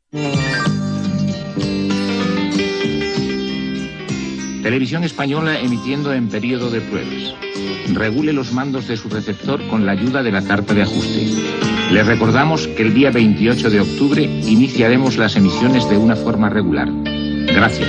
Televisión Española emitiendo en periodo de pruebas. Regule los mandos de su receptor con la ayuda de la tarta de ajuste. Les recordamos que el día 28 de octubre iniciaremos las emisiones de una forma regular. Gracias.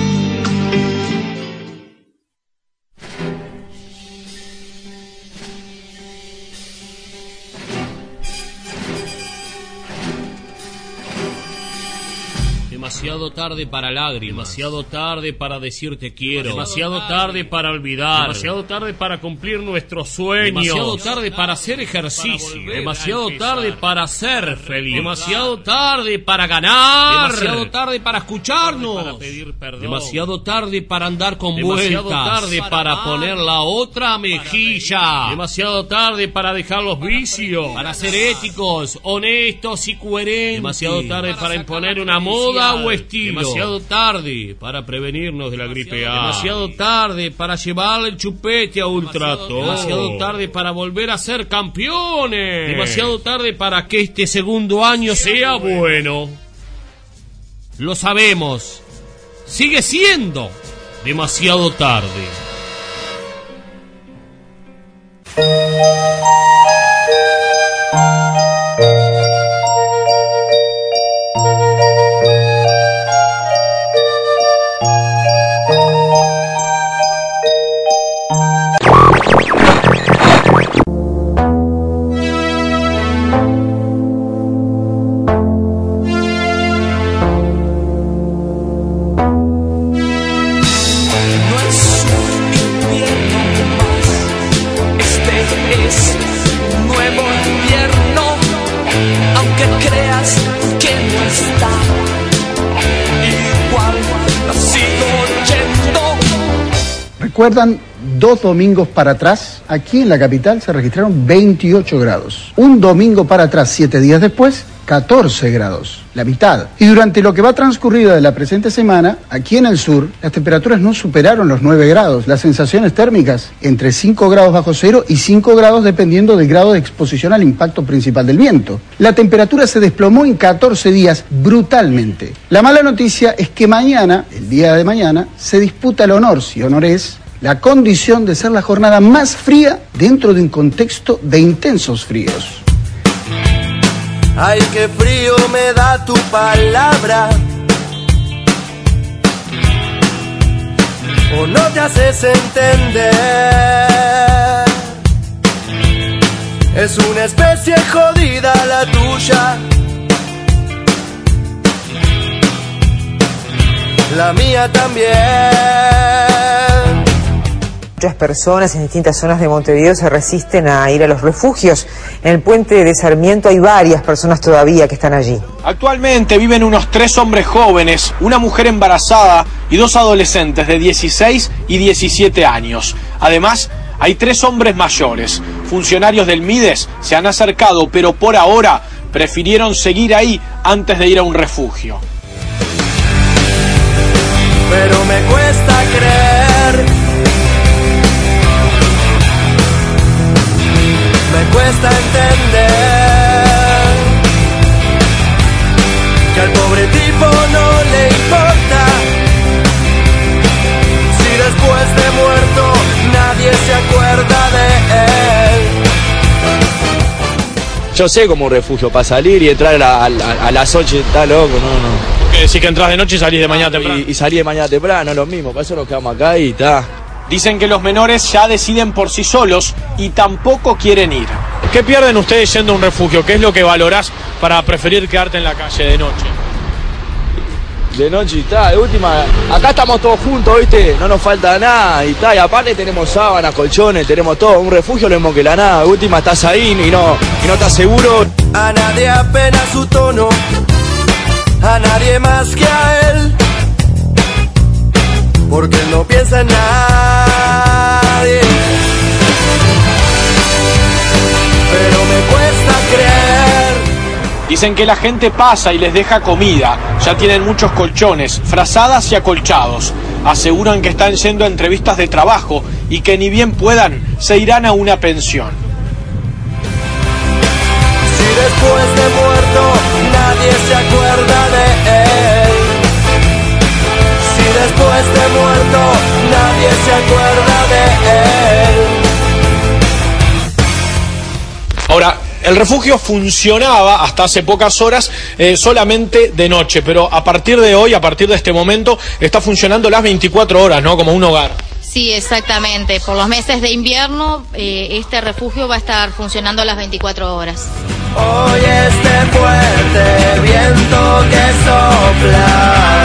Demasiado tarde para lágrimas, demasiado tarde para decir te quiero, demasiado tarde para olvidar, demasiado tarde para cumplir nuestros sueños, demasiado tarde para hacer ejercicio, demasiado tarde para ser feliz, demasiado tarde para ganar, demasiado tarde para escucharnos, para pedir perdón, demasiado tarde para andar con vueltas, demasiado tarde para poner la otra mejilla, demasiado tarde para dejar los vicios, para ser éticos, honestos y coherentes, demasiado tarde para imponer una moda o estilo, demasiado tarde para prevenirnos de la gripe A, demasiado tarde para llevarle el chupete a Ultrato, demasiado tarde para volver a ser campeones, demasiado tarde para que este segundo año sea bueno. Lo sabemos, sigue siendo demasiado tarde. ¿Recuerdan 2 domingos para atrás? Aquí en la capital se registraron 28 grados. Un domingo para atrás, 7 días después, 14 grados, la mitad. Y durante lo que va transcurrido de la presente semana, aquí en el sur, las temperaturas no superaron los 9 grados. Las sensaciones térmicas entre 5 grados bajo cero y 5 grados dependiendo del grado de exposición al impacto principal del viento. La temperatura se desplomó en 14 días brutalmente. La mala noticia es que mañana, el día de mañana, se disputa el honor, si honor es, la condición de ser la jornada más fría dentro de un contexto de intensos fríos. Ay, qué frío me da tu palabra. O no te haces entender. Es una especie jodida la tuya. La mía también. Muchas personas en distintas zonas de Montevideo se resisten a ir a los refugios. En el puente de Sarmiento hay varias personas todavía que están allí. Actualmente viven unos 3 hombres jóvenes, una mujer embarazada y 2 adolescentes de 16 y 17 años. Además, hay 3 hombres mayores. Funcionarios del Mides se han acercado, pero por ahora prefirieron seguir ahí antes de ir a un refugio. Pero me cuesta creer. Me cuesta entender que al pobre tipo no le importa si después de muerto nadie se acuerda de él. Yo sé como un refugio para salir y entrar a las 8, está loco, no. ¿Qué decir que entras de noche y salís de mañana temprano? Y salí de mañana temprano, lo mismo, para eso nos quedamos acá y está. Dicen que los menores ya deciden por sí solos y tampoco quieren ir. ¿Qué pierden ustedes yendo a un refugio? ¿Qué es lo que valorás para preferir quedarte en la calle de noche? De noche y está, de última, acá estamos todos juntos, ¿viste? No nos falta nada y está, y aparte tenemos sábanas, colchones, tenemos todo, un refugio lo mismo que la nada, de última estás ahí y no estás seguro. A nadie apena su tono, a nadie más que a él, porque él no piensa en nadie. Pero me cuesta creer. Dicen que la gente pasa y les deja comida, ya tienen muchos colchones, frazadas y acolchados. Aseguran que están yendo a entrevistas de trabajo y que ni bien puedan, se irán a una pensión. Si después de muerto nadie se acuerda de hombre muerto, nadie se acuerda de él. Ahora, el refugio funcionaba hasta hace pocas horas solamente de noche, pero a partir de hoy, a partir de este momento, está funcionando las 24 horas, ¿no? Como un hogar. Sí, exactamente. Por los meses de invierno, este refugio va a estar funcionando las 24 horas. Hoy este fuerte viento que sopla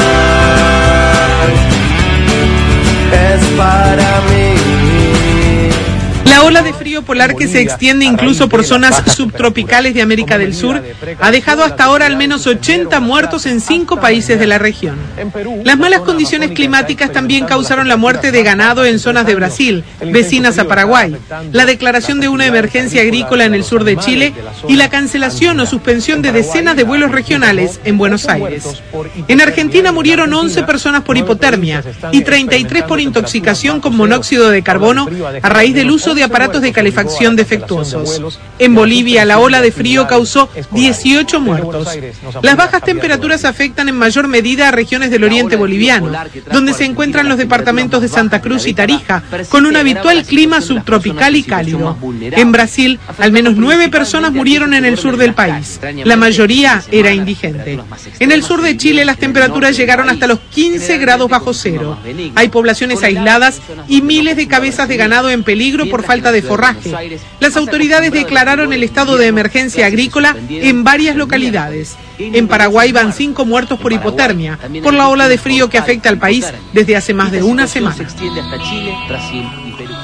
es para mí. La ola de frío polar que se extiende incluso por zonas subtropicales de América del Sur ha dejado hasta ahora al menos 80 muertos en 5 países de la región. Las malas condiciones climáticas también causaron la muerte de ganado en zonas de Brasil, vecinas a Paraguay, la declaración de una emergencia agrícola en el sur de Chile y la cancelación o suspensión de decenas de vuelos regionales en Buenos Aires. En Argentina murieron 11 personas por hipotermia y 33 por intoxicación con monóxido de carbono a raíz del uso de aparatos de calefacción defectuosos. En Bolivia, la ola de frío causó 18 muertos. Las bajas temperaturas afectan en mayor medida a regiones del oriente boliviano, donde se encuentran los departamentos de Santa Cruz y Tarija, con un habitual clima subtropical y cálido. En Brasil, al menos 9 personas murieron en el sur del país. La mayoría era indigente. En el sur de Chile, las temperaturas llegaron hasta los 15 grados bajo cero. Hay poblaciones aisladas y miles de cabezas de ganado en peligro por falta de forraje. Las autoridades declararon el estado de emergencia agrícola en varias localidades. En Paraguay van 5 muertos por hipotermia, por la ola de frío que afecta al país desde hace más de una semana. Se extiende hasta Chile, Brasil y Perú.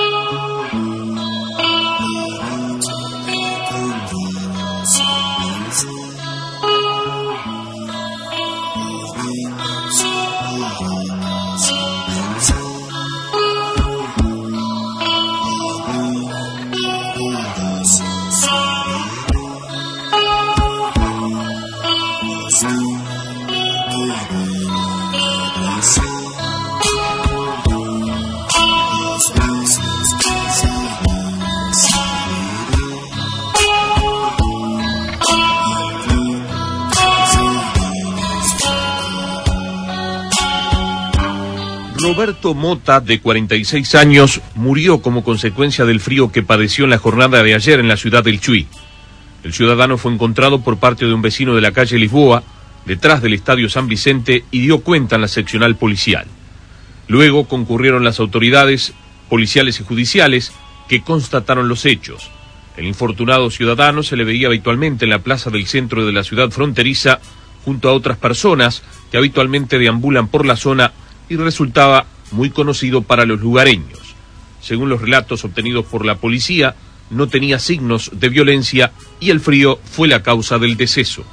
Roberto Mota, de 46 años, murió como consecuencia del frío que padeció en la jornada de ayer en la ciudad del Chuy. El ciudadano fue encontrado por parte de un vecino de la calle Lisboa, detrás del Estadio San Vicente, y dio cuenta en la seccional policial. Luego concurrieron las autoridades policiales y judiciales que constataron los hechos. El infortunado ciudadano se le veía habitualmente en la plaza del centro de la ciudad fronteriza, junto a otras personas que habitualmente deambulan por la zona, y resultaba muy conocido para los lugareños. Según los relatos obtenidos por la policía, no tenía signos de violencia y el frío fue la causa del deceso.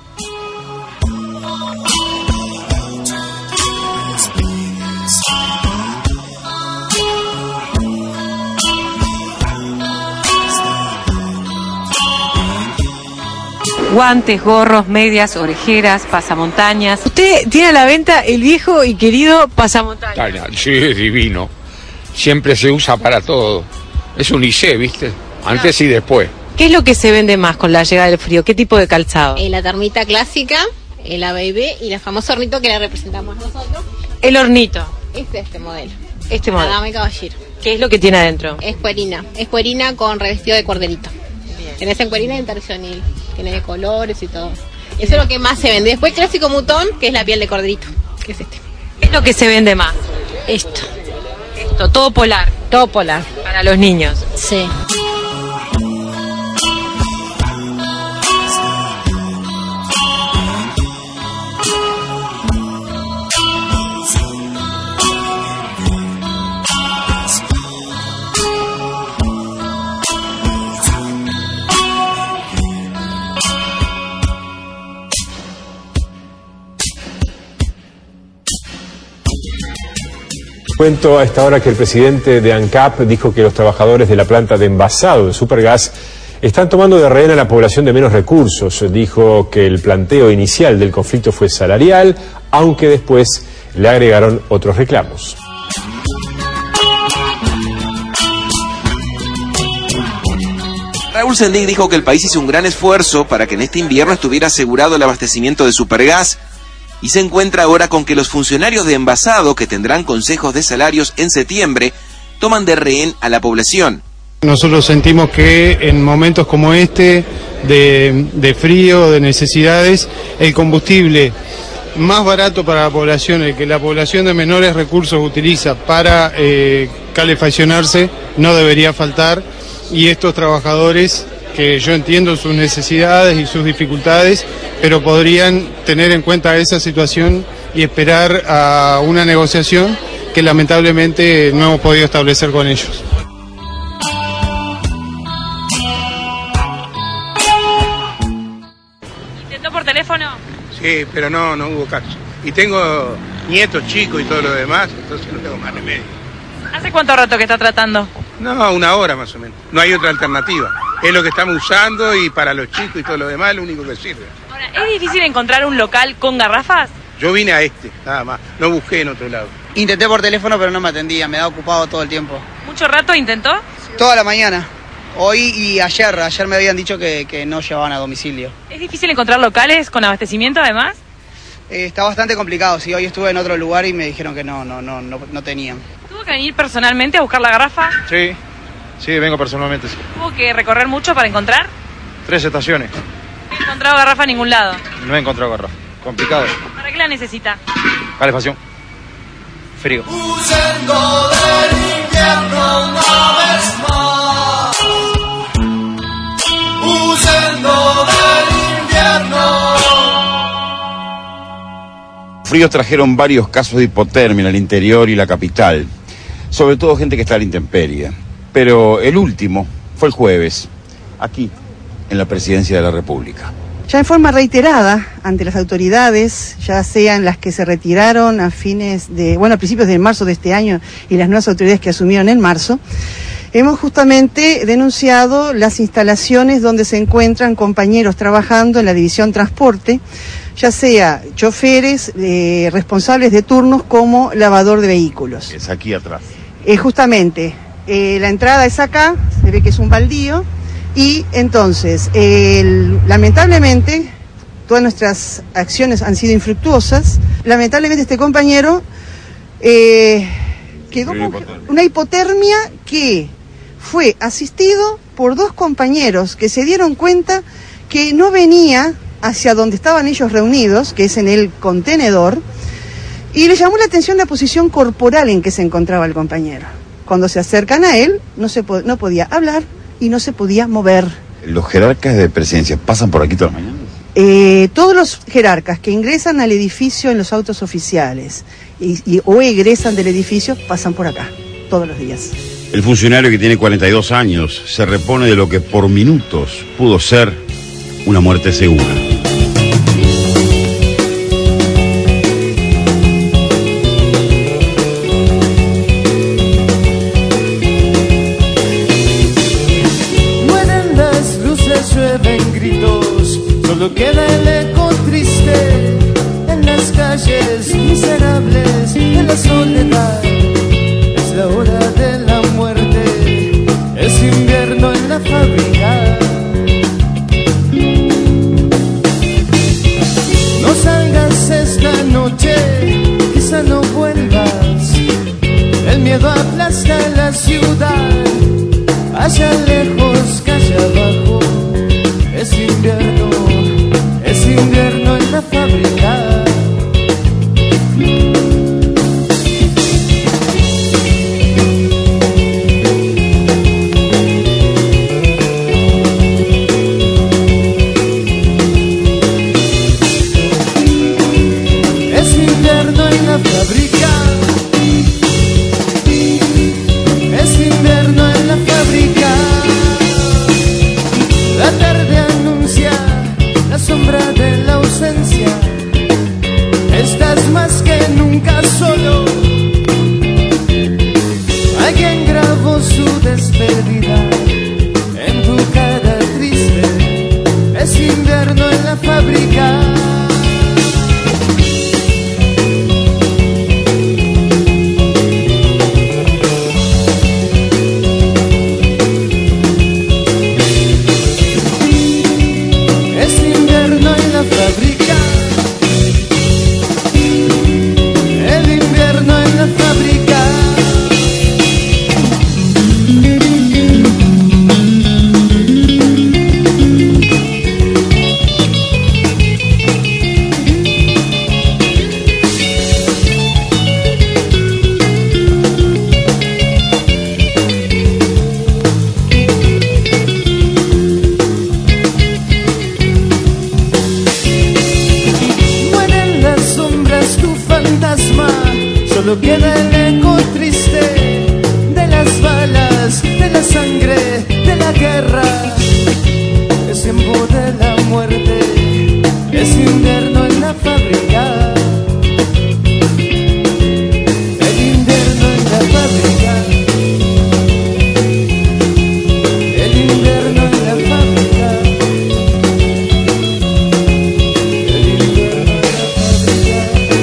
Guantes, gorros, medias, orejeras, pasamontañas. Usted tiene a la venta el viejo y querido pasamontañas. Sí, es divino. Siempre se usa para todo. Es un IC, ¿viste? Antes y después. ¿Qué es lo que se vende más con la llegada del frío? ¿Qué tipo de calzado? La termita clásica, la baby y el famoso hornito que le representamos nosotros. El hornito. Es este modelo. Este modelo. Dama y caballero. ¿Qué es lo que tiene adentro? Es cuerina con revestido de corderito. Tenés en cuerina y en tercionil, tiene de colores y todo. Eso es lo que más se vende. Después clásico mutón, que es la piel de corderito, que es este. ¿Qué es lo que se vende más? Esto, todo polar. Todo polar. Para los niños. Sí. Cuento a esta hora que el presidente de ANCAP dijo que los trabajadores de la planta de envasado de Supergas están tomando de rehén a la población de menos recursos. Dijo que el planteo inicial del conflicto fue salarial, aunque después le agregaron otros reclamos. Raúl Sendic dijo que el país hizo un gran esfuerzo para que en este invierno estuviera asegurado el abastecimiento de Supergas, y se encuentra ahora con que los funcionarios de envasado, que tendrán consejos de salarios en septiembre, toman de rehén a la población. Nosotros sentimos que en momentos como este, de frío, de necesidades, el combustible más barato para la población, el que la población de menores recursos utiliza para calefaccionarse, no debería faltar, y estos trabajadores, que yo entiendo sus necesidades y sus dificultades, pero podrían tener en cuenta esa situación y esperar a una negociación que lamentablemente no hemos podido establecer con ellos. ¿Intentó por teléfono? Sí, pero no hubo caso. Y tengo nietos chicos y todo lo demás, entonces no tengo más remedio. ¿Hace cuánto rato que está tratando? No, 1 hora más o menos. No hay otra alternativa. Es lo que estamos usando y para los chicos y todo lo demás es lo único que sirve. Ahora, ¿es difícil encontrar un local con garrafas? Yo vine a nada más. No busqué en otro lado. Intenté por teléfono, pero no me atendía. Me da ocupado todo el tiempo. ¿Mucho rato intentó? Toda la mañana. Hoy y ayer. Ayer me habían dicho que no llevaban a domicilio. ¿Es difícil encontrar locales con abastecimiento además? Está bastante complicado. Sí, hoy estuve en otro lugar y me dijeron que no tenían. ¿Tuvo que venir personalmente a buscar la garrafa? Sí, vengo personalmente. Sí. ¿Tuvo que recorrer mucho para encontrar? 3 estaciones. ¿No he encontrado garrafa en ningún lado? No he encontrado garrafa. Complicado. ¿Para qué la necesita? Calefacción. Frío. Huyendo del invierno una vez más. Huyendo del invierno. Fríos trajeron varios casos de hipotermia en el interior y la capital, sobre todo gente que está a la intemperie. Pero el último fue el jueves, aquí, en la Presidencia de la República. Ya en forma reiterada ante las autoridades, ya sean las que se retiraron a principios de marzo de este año y las nuevas autoridades que asumieron en marzo, hemos justamente denunciado las instalaciones donde se encuentran compañeros trabajando en la División Transporte, ya sea choferes, responsables de turnos como lavador de vehículos. Es aquí atrás. Justamente, la entrada es acá, se ve que es un baldío, y entonces, lamentablemente, todas nuestras acciones han sido infructuosas. Lamentablemente este compañero quedó con una hipotermia que fue asistido por 2 compañeros que se dieron cuenta que no venía hacia donde estaban ellos reunidos, que es en el contenedor, y le llamó la atención la posición corporal en que se encontraba el compañero. Cuando se acercan a él, no podía hablar y no se podía mover. ¿Los jerarcas de presidencia pasan por aquí todas las mañanas? Todos los jerarcas que ingresan al edificio en los autos oficiales o egresan del edificio pasan por acá, todos los días. El funcionario, que tiene 42 años, se repone de lo que por minutos pudo ser una muerte segura. Mueren las luces, llueven gritos, solo queda el eco triste en las calles miserables de la soledad. Es la hora de la muerte, es invierno en la fábrica. No salgas esta noche, quizá no vuelvas. El miedo aplasta la ciudad, allá lejos, calle abajo. Es invierno en la fábrica. Estás más que nunca solo. Alguien grabó su despedida en tu cara triste. Es invierno en la fábrica. Es invierno en la fábrica. solo queda el eco triste de las balas, de la sangre, de la guerra. Es tiempo de la muerte, es invierno en la fábrica. El invierno en la fábrica. El invierno en la fábrica. El invierno en la fábrica.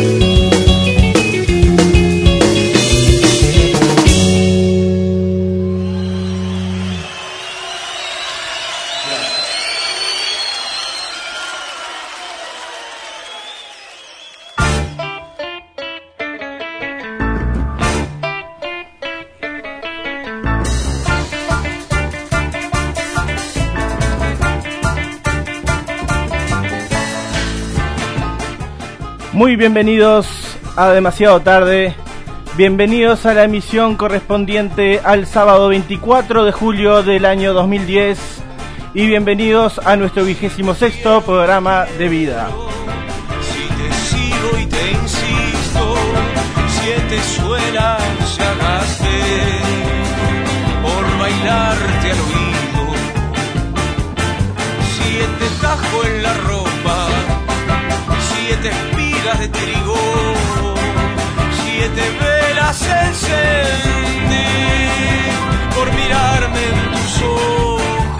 Muy bienvenidos a Demasiado Tarde, bienvenidos a la emisión correspondiente al sábado 24 de julio del año 2010 y bienvenidos a nuestro 26º programa de vida. Si te sigo y te insisto, 7 suelas ya gasté por bailarte al oído, 7 tajo en la ropa, 7 espigas de trigo, 7 velas encendí por mirarme en tus ojos.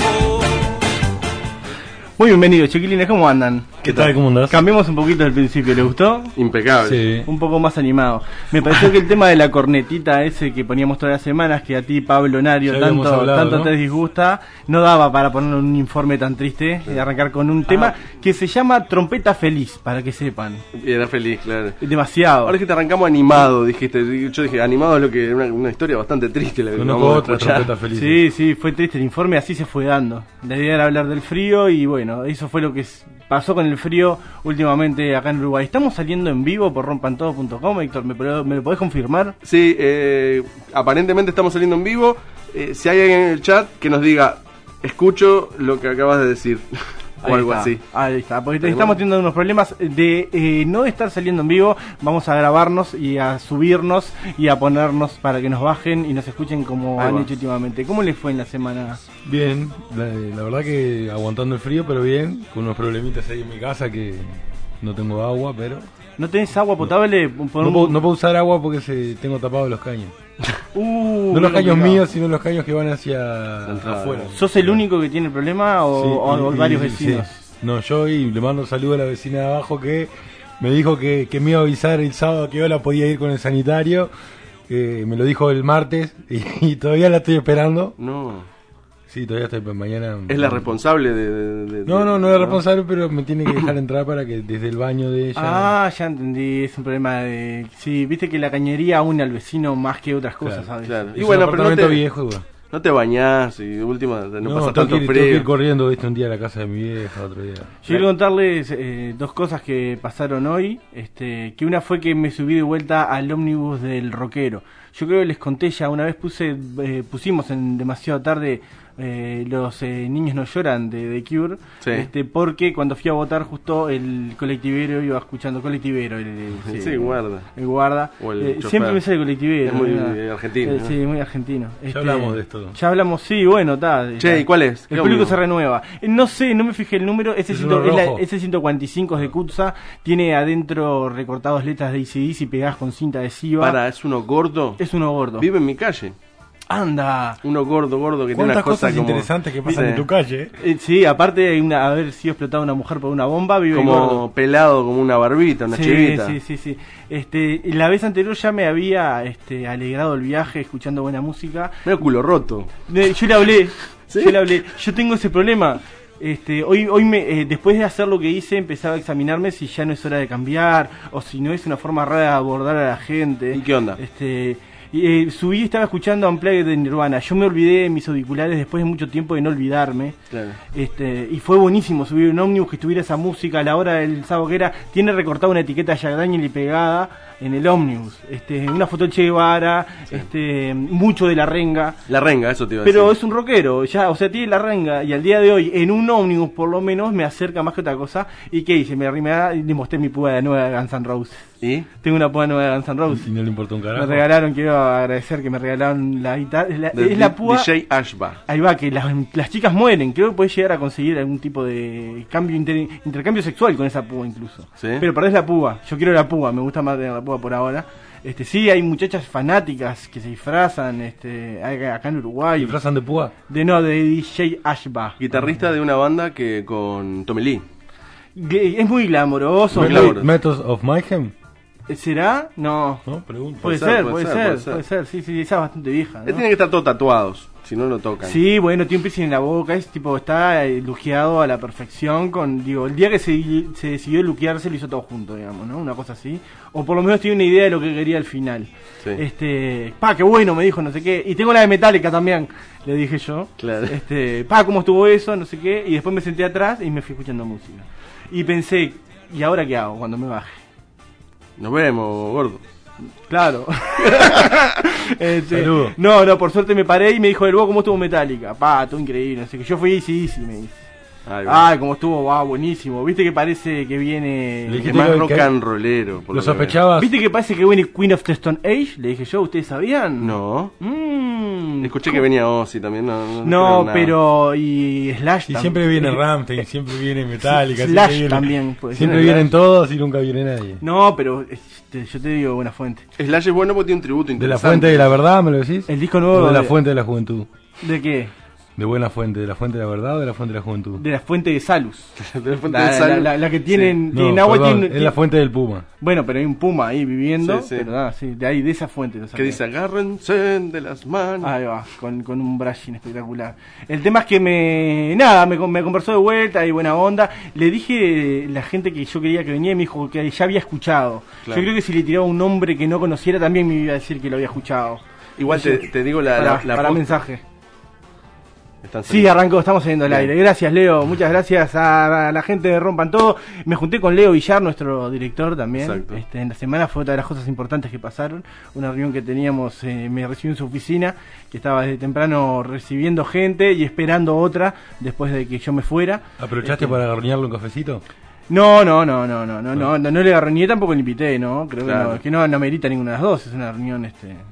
Muy bienvenidos, chiquilines, ¿cómo andan? ¿Qué tal? ¿Cómo andás? Cambiemos un poquito del principio, ¿le gustó? Impecable. Sí. Un poco más animado. Me pareció que el tema de la cornetita ese que poníamos todas las semanas, que a ti, Pablo Nario, tanto te disgusta, no daba para poner un informe tan triste y arrancar con un tema que se llama Trompeta Feliz, para que sepan. Y era feliz, claro. Demasiado. Ahora es que te arrancamos animado, dijiste. Yo dije, animado es lo que una historia bastante triste la que vamos a escuchar. Trompeta Feliz. Sí, fue triste el informe, así se fue dando. La idea era hablar del frío y bueno, eso fue lo que pasó con el frío últimamente acá en Uruguay. ¿Estamos saliendo en vivo por rompantodo.com, Héctor? ¿Me lo podés confirmar? Sí, aparentemente estamos saliendo en vivo. Si hay alguien en el chat que nos diga, escucho lo que acabas de decir. O algo así. Ahí está, porque estamos teniendo unos problemas de no estar saliendo en vivo. Vamos a grabarnos y a subirnos y a ponernos para que nos bajen y nos escuchen como han hecho últimamente. ¿Cómo les fue en la semana? Bien, la verdad que aguantando el frío, pero bien, con unos problemitas ahí en mi casa que no tengo agua, pero... ¿No tenés agua potable? No puedo usar agua porque tengo tapados los caños. No los caños míos, sino los caños que van hacia afuera. ¿Sos el único que tiene el problema o varios vecinos? Sí. No, yo y le mando un saludo a la vecina de abajo que me dijo que me iba a avisar el sábado que hora podía ir con el sanitario. Me lo dijo el martes y todavía la estoy esperando. No. Sí, todavía estoy mañana. ¿Es la responsable No es la responsable, pero me tiene que dejar entrar para que desde el baño de ella. Ah, ya entendí, es un problema de... Sí, viste que la cañería une al vecino más que otras cosas, claro, ¿sabes? Claro. Y bueno, pero no te bañás y de última no pasa tanto frío. Tengo que ir corriendo, viste, un día a la casa de mi vieja, otro día. Yo quiero contarles dos cosas que pasaron hoy, que una fue que me subí de vuelta al ómnibus del rockero. Yo creo que les conté ya, una vez pusimos en Demasiado Tarde los niños no lloran de Cure, sí. Porque cuando fui a votar justo el colectivero iba escuchando colectivero, el guarda o el siempre me sale colectivero, es muy argentino, sí, muy argentino. Ya hablamos de esto. Ya hablamos, sí, bueno, Che, ¿y cuál es? El público se renueva. No sé, no me fijé el número, ese 145 es de Kutza, tiene adentro recortados letras de AC/DC pegadas con cinta adhesiva. ¿Es uno gordo? Es uno gordo. Vive en mi calle. Anda, uno gordo que tiene unas cosas como... interesantes que pasan en tu calle. Sí, aparte hay haber sido explotada una mujer por una bomba, vive como gordo. Pelado, como una barbita, una chivita. Sí. La vez anterior ya me había alegrado el viaje escuchando buena música. Medio culo roto. Yo le hablé, yo tengo ese problema. Hoy después de hacer lo que hice, empezaba a examinarme si ya no es hora de cambiar o si no es una forma rara de abordar a la gente. ¿Y qué onda? Subí y estaba escuchando Unplugged de Nirvana. Yo me olvidé de mis auriculares después de mucho tiempo de no olvidarme. Claro. Y fue buenísimo subir un ómnibus que estuviera esa música a la hora del sábado que era. Tiene recortada una etiqueta de Jack Daniel y pegada en el ómnibus. Una foto de Che Guevara, mucho de La Renga. La Renga, eso te iba a Pero decir. es un rockero, ya, o sea, tiene La Renga. Y al día de hoy, en un ómnibus por lo menos, me acerca más que otra cosa. ¿Y qué hice? Me arrimé y le mostré mi púa de nueva de Guns N' Roses. ¿Y? Tengo una púa nueva de Guns N' Roses. Y no le importa un carajo. Me regalaron, quiero agradecer que me regalaron la guitarra. Es la púa. DJ Ashba. Ahí va, que las chicas mueren. Creo que podés llegar a conseguir algún tipo de cambio intercambio sexual con esa púa incluso. ¿Sí? Pero perdés la púa. Yo quiero la púa, me gusta más tener la púa por ahora. Sí, hay muchachas fanáticas que se disfrazan, acá en Uruguay. ¿Se disfrazan de púa? De DJ Ashba. Guitarrista de una banda que con Tommy Lee. Es muy glamoroso. Methods of Mayhem. ¿Será? No. No, pregunto. Puede ser. Sí, esa es bastante vieja, ¿no? Tienen que estar todos tatuados, si no lo tocan. Sí, bueno, tiene un piercing en la boca, está luqueado a la perfección el día que se decidió luquearse lo hizo todo junto, digamos, ¿no? Una cosa así. O por lo menos tiene una idea de lo que quería al final. Sí. Qué bueno, me dijo, no sé qué. Y tengo la de Metallica también, le dije yo. Claro. ¿Cómo estuvo eso? No sé qué. Y después me senté atrás y me fui escuchando música. Y pensé, ¿y ahora qué hago cuando me baje? Nos vemos, gordo. Claro. Saludos. No, por suerte me paré y me dijo, ¿cómo estuvo Metallica? Todo increíble. Así que yo fui sí, me dice. Cómo estuvo, buenísimo. Viste que parece que viene más rock and rollero. Lo sospechabas. Viste que parece que viene Queen of the Stone Age. Le dije yo, ¿ustedes sabían? No. Escuché que venía Ozzy también. No, pero y Slash. Y siempre viene Rammstein, siempre viene Metallica. Slash también. Siempre vienen todos y nunca viene nadie. No, pero yo te digo buena fuente. Slash es bueno porque tiene un tributo interesante. ¿De la fuente de la verdad me lo decís? El disco nuevo. ¿O de la fuente de la juventud? ¿De qué? De buena fuente, ¿de la fuente de la verdad o de la fuente de la juventud? De la fuente de Salus. De la fuente de Salus. La que tienen, sí. tienen agua. Es la fuente del Puma. Bueno, pero hay un Puma ahí viviendo. Sí. Pero de ahí, de esa fuente. Que dice, agárrense de las manos. Ahí va, con un brushing espectacular. El tema es que me conversó de vuelta y buena onda. Le dije la gente que yo quería que venía y me dijo que ya había escuchado. Claro. Yo creo que si le tiraba un nombre que no conociera también me iba a decir que lo había escuchado. Igual te digo para mensaje. Sí, arrancó, estamos saliendo al aire. Gracias, Leo. Muchas gracias a la gente de Rompan Todo. Me junté con Leo Villar, nuestro director también. En la semana fue otra de las cosas importantes que pasaron. Una reunión que teníamos, me recibió en su oficina, que estaba desde temprano recibiendo gente y esperando otra después de que yo me fuera. ¿Aprovechaste para garroñarle un cafecito? No le garroñé, tampoco le invité, ¿no? Creo que no amerita ninguna de las dos. Es una reunión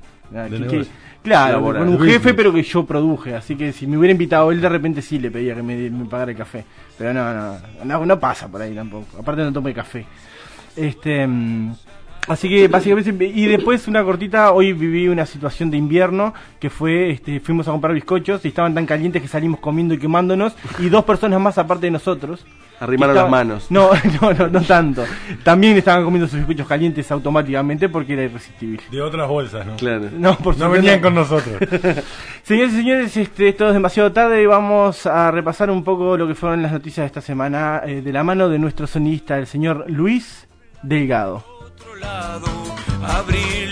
Claro, con un jefe, pero que yo produje. Así que si me hubiera invitado él, de repente sí le pedía que me pagara el café. Pero no pasa por ahí tampoco. Aparte no tomé café. Así que básicamente, y después una cortita, hoy viví una situación de invierno que fue, fuimos a comprar bizcochos y estaban tan calientes que salimos comiendo y quemándonos, y 2 personas más aparte de nosotros arrimaron las manos. No tanto. También estaban comiendo sus bizcochos calientes automáticamente porque era irresistible. De otras bolsas, ¿no? Claro. No venían con nosotros. Señores y señores, esto es demasiado tarde y vamos a repasar un poco lo que fueron las noticias de esta semana de la mano de nuestro sonidista, el señor Luis Delgado. Abril.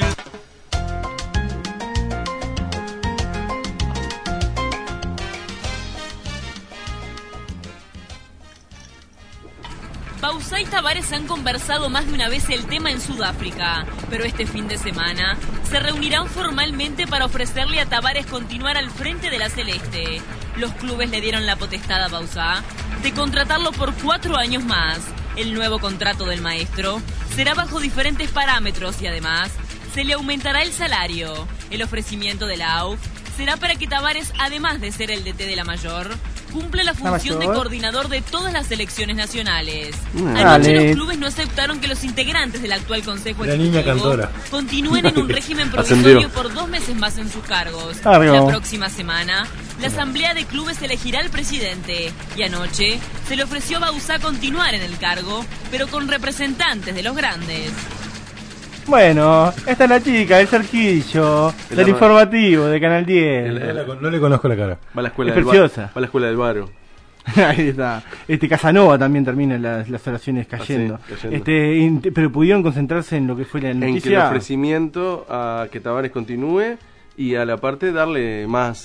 Bauzá y Tavares han conversado más de una vez el tema en Sudáfrica, pero este fin de semana se reunirán formalmente para ofrecerle a Tavares continuar al frente de la Celeste. Los clubes le dieron la potestad a Bauzá de contratarlo por 4 años más. El nuevo contrato del maestro será bajo diferentes parámetros y además se le aumentará el salario. El ofrecimiento de la AUF será para que Tavares, además de ser el DT de la mayor, cumple la función de coordinador de todas las selecciones nacionales. Anoche los clubes no aceptaron que los integrantes del actual Consejo Ejecutivo continúen en un régimen provisorio por 2 meses más en sus cargos. La próxima semana, la Asamblea de Clubes elegirá al presidente y anoche se le ofreció a Bauzá continuar en el cargo, pero con representantes de los grandes. Bueno, esta es la chica, el Sergillo, del informativo de Canal 10. No le conozco la cara. Va a la escuela es preciosa. Va a la escuela del Baro. Ahí está. Casanova también termina las oraciones cayendo. Pero pudieron concentrarse en lo que fue la noticia. En que el ofrecimiento a que Tavares continúe y a la parte darle más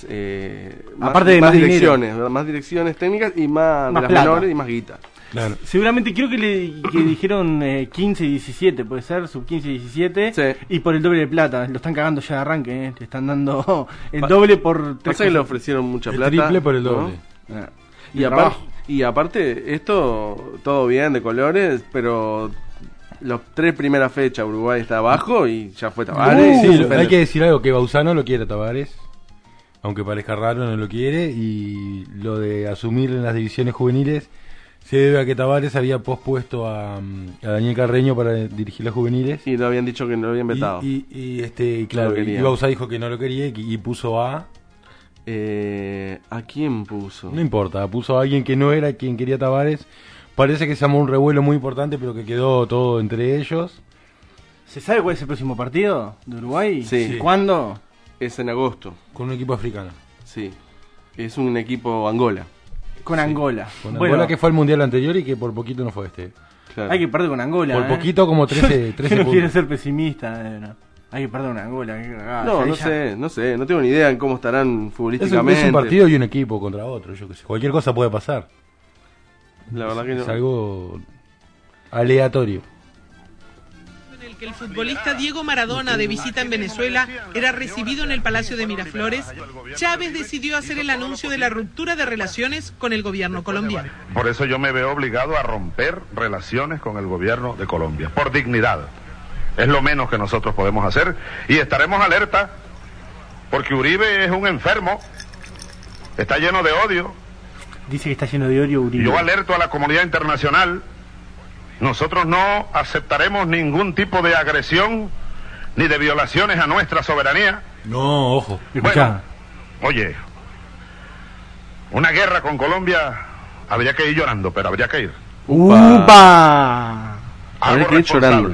direcciones técnicas y más de las menores y más guita. Claro. Seguramente creo que dijeron 15 y 17, puede ser, sub 15 y 17, sí. Y por el doble de plata, lo están cagando ya de arranque, le están dando el doble por 3 cosas que le ofrecieron mucha plata. El triple por el doble. ¿No? Y aparte, esto, todo bien de colores, pero las 3 primeras fechas Uruguay está abajo y ya fue Tavares. Hay que decir algo, que Bauzá no lo quiere Tavares, aunque parezca raro, no lo quiere, y lo de asumir en las divisiones juveniles se debe a que Tavares había pospuesto a Daniel Carreño para dirigir las juveniles. Y lo habían dicho que no lo habían vetado. Claro, no y Bauzá dijo que no lo quería y puso a... ¿A quién puso? No importa, puso a alguien que no era quien quería Tavares. Parece que se armó un revuelo muy importante, pero que quedó todo entre ellos. ¿Se sabe cuál es el próximo partido de Uruguay? Sí. ¿Cuándo? Es en agosto. Con un equipo africano. Sí. Es un equipo Angola. Con Angola. Con Angola, que fue el mundial anterior y que por poquito no fue este. Claro. Hay que perder con Angola. Por poquito, como 13 Yo no quiero ser pesimista. No. Hay que perder con Angola. No sé. No tengo ni idea en cómo estarán futbolísticamente. Es un partido y un equipo contra otro. Yo qué sé. Cualquier cosa puede pasar. La verdad que no. Es algo aleatorio. Que el futbolista Diego Maradona, de visita en Venezuela, era recibido en el Palacio de Miraflores, Chávez decidió hacer el anuncio de la ruptura de relaciones con el gobierno colombiano. Por eso yo me veo obligado a romper relaciones con el gobierno de Colombia, por dignidad. Es lo menos que nosotros podemos hacer y estaremos alerta porque Uribe es un enfermo, está lleno de odio. Dice que está lleno de odio Uribe. Yo alerto a la comunidad internacional. Nosotros no aceptaremos ningún tipo de agresión ni de violaciones a nuestra soberanía. No, ojo. Bueno, oye, una guerra con Colombia habría que ir llorando, pero habría que ir. ¡Upa! Habría que ir llorando.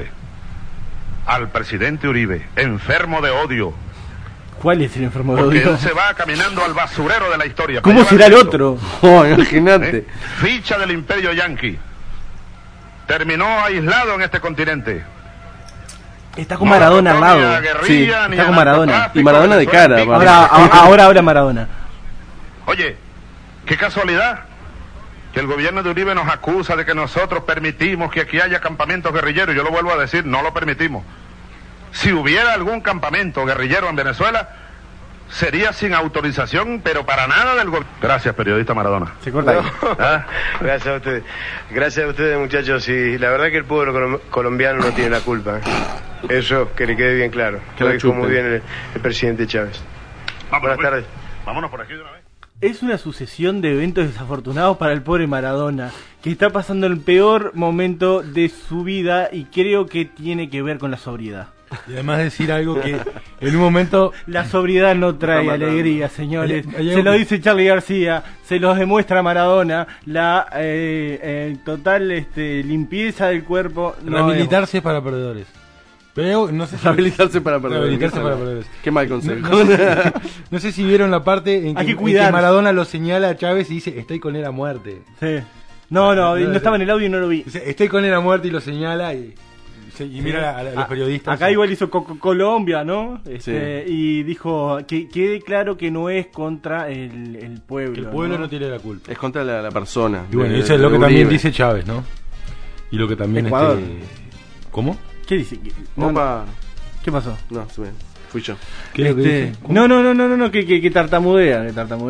Al presidente Uribe, enfermo de odio. ¿Cuál es el enfermo de odio? Porque él se va caminando al basurero de la historia. ¿Cómo será el otro? Oh, imagínate. Ficha del imperio yanqui. Terminó aislado en este continente. Está con Maradona al lado. Sí, está con Maradona. Y Maradona de cara. Ahora habla Maradona. Oye, qué casualidad que el gobierno de Uribe nos acusa de que nosotros permitimos que aquí haya campamentos guerrilleros. Yo lo vuelvo a decir, no lo permitimos. Si hubiera algún campamento guerrillero en Venezuela, sería sin autorización, pero para nada del gobierno. Gracias, periodista Maradona. Se corta ahí. ¿Ah? Gracias a ustedes. Gracias a ustedes, muchachos. Y la verdad que el pueblo colombiano no tiene la culpa. Eso, que le quede bien claro. Lo dijo muy bien el presidente Chávez. Buenas tardes. Vámonos por aquí de una vez. Es una sucesión de eventos desafortunados para el pobre Maradona, que está pasando el peor momento de su vida y creo que tiene que ver con la sobriedad. Y además decir algo que en un momento... La sobriedad no trae alegría, señores. Se lo dice Charly García, se los demuestra Maradona, la total limpieza del cuerpo. Rehabilitarse para perdedores. Pero no sé si... Rehabilitarse para perdedores. Qué mal consejo. No sé si vieron la parte en que Maradona lo señala a Chávez y dice, estoy con él a muerte. Sí. No estaba en el audio y no lo vi. Dice, estoy con él a muerte y lo señala y mira a los periodistas. Acá igual hizo Colombia, ¿no? Y dijo que quede claro que no es contra el pueblo. Que el pueblo no tiene la culpa. Es contra la persona. Y bueno, eso es lo que también dice Chávez, ¿no? Y lo que también ¿Cómo? ¿Qué dice? ¿Qué pasó? No, fui yo. ¿Qué es lo que dice? No, que tartamudea.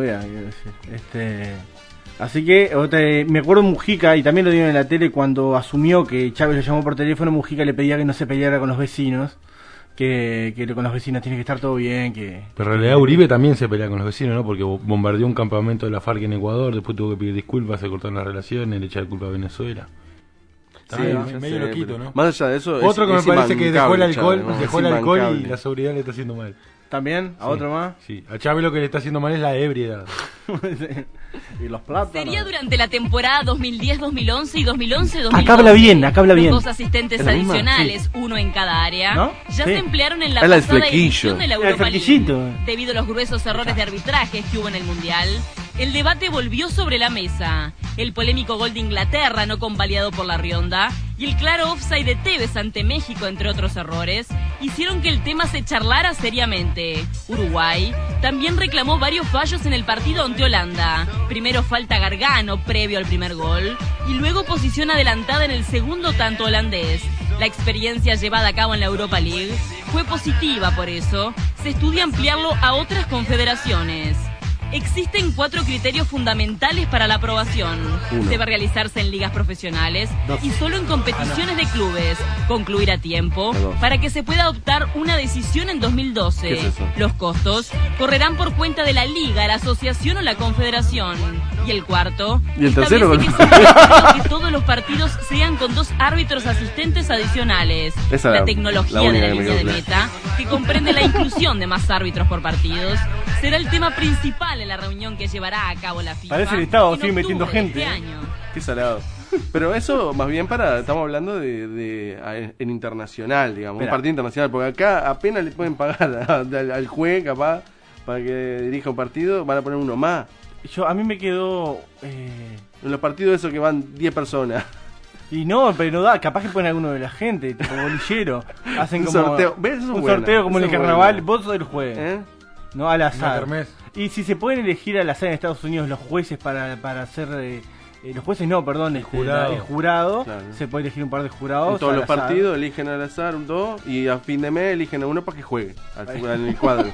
Así que me acuerdo Mujica, y también lo dieron en la tele cuando asumió que Chávez lo llamó por teléfono. Mujica le pedía que no se peleara con los vecinos, que con los vecinos tiene que estar todo bien. Pero en realidad Uribe también se pelea con los vecinos, ¿no? Porque bombardeó un campamento de la FARC en Ecuador, después tuvo que pedir disculpas, se cortaron las relaciones, le echar culpa a Venezuela. Sí, medio loquito, ¿no? Más allá de eso, otro que me parece que dejó el alcohol y la sobriedad le está haciendo mal. ¿También? ¿A otro más? Sí, a Chávez lo que le está haciendo mal es la ebriedad. Y los plátanos. Sería durante la temporada 2010-2011 y 2011-2012. Acá habla bien. Los dos asistentes adicionales, uno en cada área, ¿no? Ya se emplearon en la pasada edición de la Europa League. Debido a los gruesos errores de arbitraje que hubo en el Mundial, el debate volvió sobre la mesa. El polémico gol de Inglaterra no convalidado por la Rionda y el claro offside de Tevez ante México, entre otros errores, hicieron que el tema se charlara seriamente. Uruguay también reclamó varios fallos en el partido ante Holanda. Primero falta Gargano previo al primer gol y luego posición adelantada en el segundo tanto holandés. La experiencia llevada a cabo en la Europa League fue positiva, por eso se estudia ampliarlo a otras confederaciones. Existen 4 criterios fundamentales para la aprobación. 1. Debe realizarse en ligas profesionales 2. y solo en competiciones de clubes. Concluir a tiempo 2. para que se pueda adoptar una decisión en 2012. ¿Qué es eso? Los costos correrán por cuenta de la liga, la asociación o la confederación. Y el cuarto, ¿Y el tercero? que todos los partidos sean con 2 árbitros asistentes adicionales. Esa La la tecnología de única la que me línea de quedó meta, que comprende la inclusión de más árbitros por partidos, será el tema principal en la reunión que llevará a cabo la FIFA. Parece el Estado, en sigue metiendo octubre de gente. este año. Qué salado. Pero eso más bien estamos hablando en internacional, digamos, Espera. un partido internacional, porque acá apenas le pueden pagar al juez, capaz, para que dirija un partido, van a poner uno más. A mí me quedó... En los partidos esos que van 10 personas. Y no, pero no da, capaz que ponen alguno de la gente, tipo bolillero. Hacen Un como sorteo. ¿Ves? Eso es un buena. sorteo como en el Eso es carnaval, buena. vos sos el juez. ¿Eh? No al Una azar. kermés. Y si se pueden elegir al azar en Estados Unidos los jueces para hacer... los jueces no, perdón, el jurado. Claro. Se puede elegir un par de jurados. En todos al los azar. partidos eligen al azar 2 y a fin de mes eligen a uno para que juegue en el cuadro.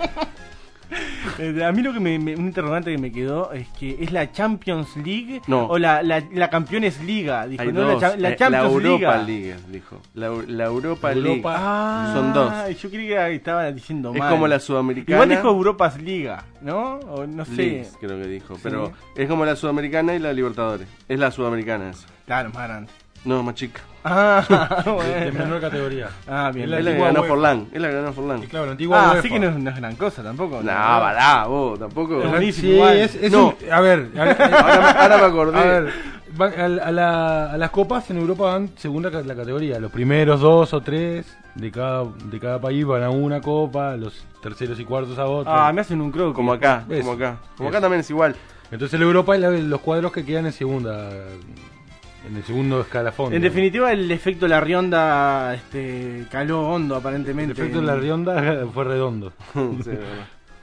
A mí lo que un interrogante que me quedó es que es la Champions League No. o la Campeones Liga, dijo, Hay no dos. la Champions Europa League. League, dijo. La Europa League. Ah, Son 2. yo creía que estaba diciendo Es mal. como la Sudamericana. Igual dijo Europas Liga, ¿no? O no sé. Leagues, creo que dijo. Sí. Pero es como la Sudamericana y la Libertadores. Es la Sudamericana esa. Claro, más grande. No, más chica. Ah, bueno. De menor categoría. Ah, bien. Es la que ganó Forlán. Es la que ganó Forlán. Y claro, la antigua Así que no es gran cosa tampoco. No, pará, vos, tampoco. Es buenísimo, Sí, igual. es No. a ver, Ahora me acordé. A ver, a las copas en Europa van según la categoría. Los primeros 2 o 3 de cada país van a una copa, los terceros y cuartos a otra. Ah, me hacen un croquis. Como acá, Eso. como acá. Como Eso. acá también es igual. Entonces la Europa es los cuadros que quedan en segunda, en el segundo escalafón. En digamos. definitiva, el efecto de la Rionda caló hondo, El aparentemente. efecto de la Rionda fue redondo. Sí, verdad.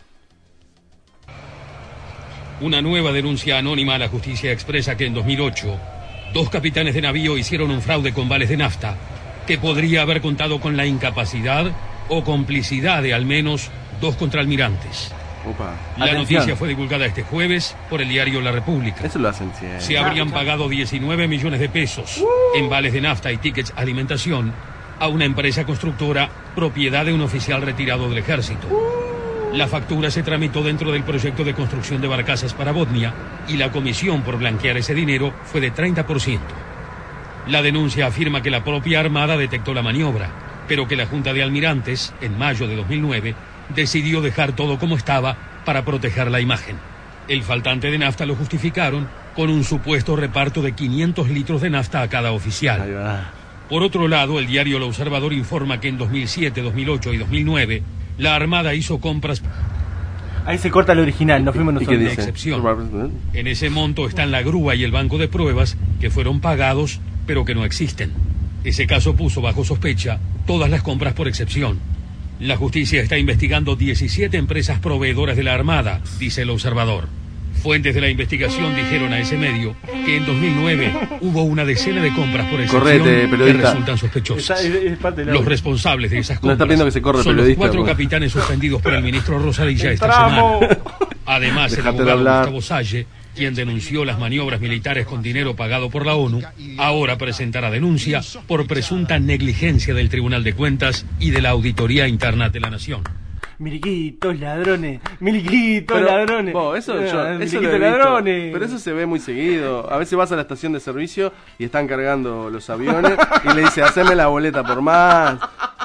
Una nueva denuncia anónima a la justicia expresa que en 2008 2 capitanes de navío hicieron un fraude con vales de nafta que podría haber contado con la incapacidad o complicidad de al menos 2 contraalmirantes. Opa. La Atención. noticia fue divulgada este jueves por el diario La República. Eso lo hacen siempre. Se habrían pagado 19 millones de pesos en vales de nafta y tickets alimentación a una empresa constructora propiedad de un oficial retirado del ejército. La factura se tramitó dentro del proyecto de construcción de barcazas para Botnia y la comisión por blanquear ese dinero fue de 30%. La denuncia afirma que la propia Armada detectó la maniobra, pero que la Junta de Almirantes, en mayo de 2009, decidió dejar todo como estaba para proteger la imagen. El faltante de nafta lo justificaron con un supuesto reparto de 500 litros de nafta a cada oficial. Ahí va. Por otro lado, el diario El Observador informa que en 2007, 2008 y 2009, la Armada hizo compras Ahí se corta el original, nos fuimos ¿Y qué nosotros. de dice? excepción. En ese monto están la grúa y el banco de pruebas que fueron pagados, pero que no existen. Ese caso puso bajo sospecha todas las compras por excepción. La justicia está investigando 17 empresas proveedoras de la Armada, dice El Observador. Fuentes de la investigación dijeron a ese medio que en 2009 hubo una decena de compras por excepción Correte, que periodista. resultan sospechosas. Es parte del Los audio. responsables de esas No compras está pidiendo que se corra el son periodista, los 4 pues. capitanes suspendidos por el ministro Rosarilla esta Entramos. semana. Además, el Dejate de abogado hablar. Gustavo Salle, quien denunció las maniobras militares con dinero pagado por la ONU, ahora presentará denuncia por presunta negligencia del Tribunal de Cuentas y de la Auditoría Interna de la Nación. Miliquitos, ladrones, miliquitos, ladrones. Eso lo he miliquitos, visto, ladrones. pero eso se ve muy seguido. A veces vas a la estación de servicio y están cargando los aviones y le dice, haceme la boleta por más.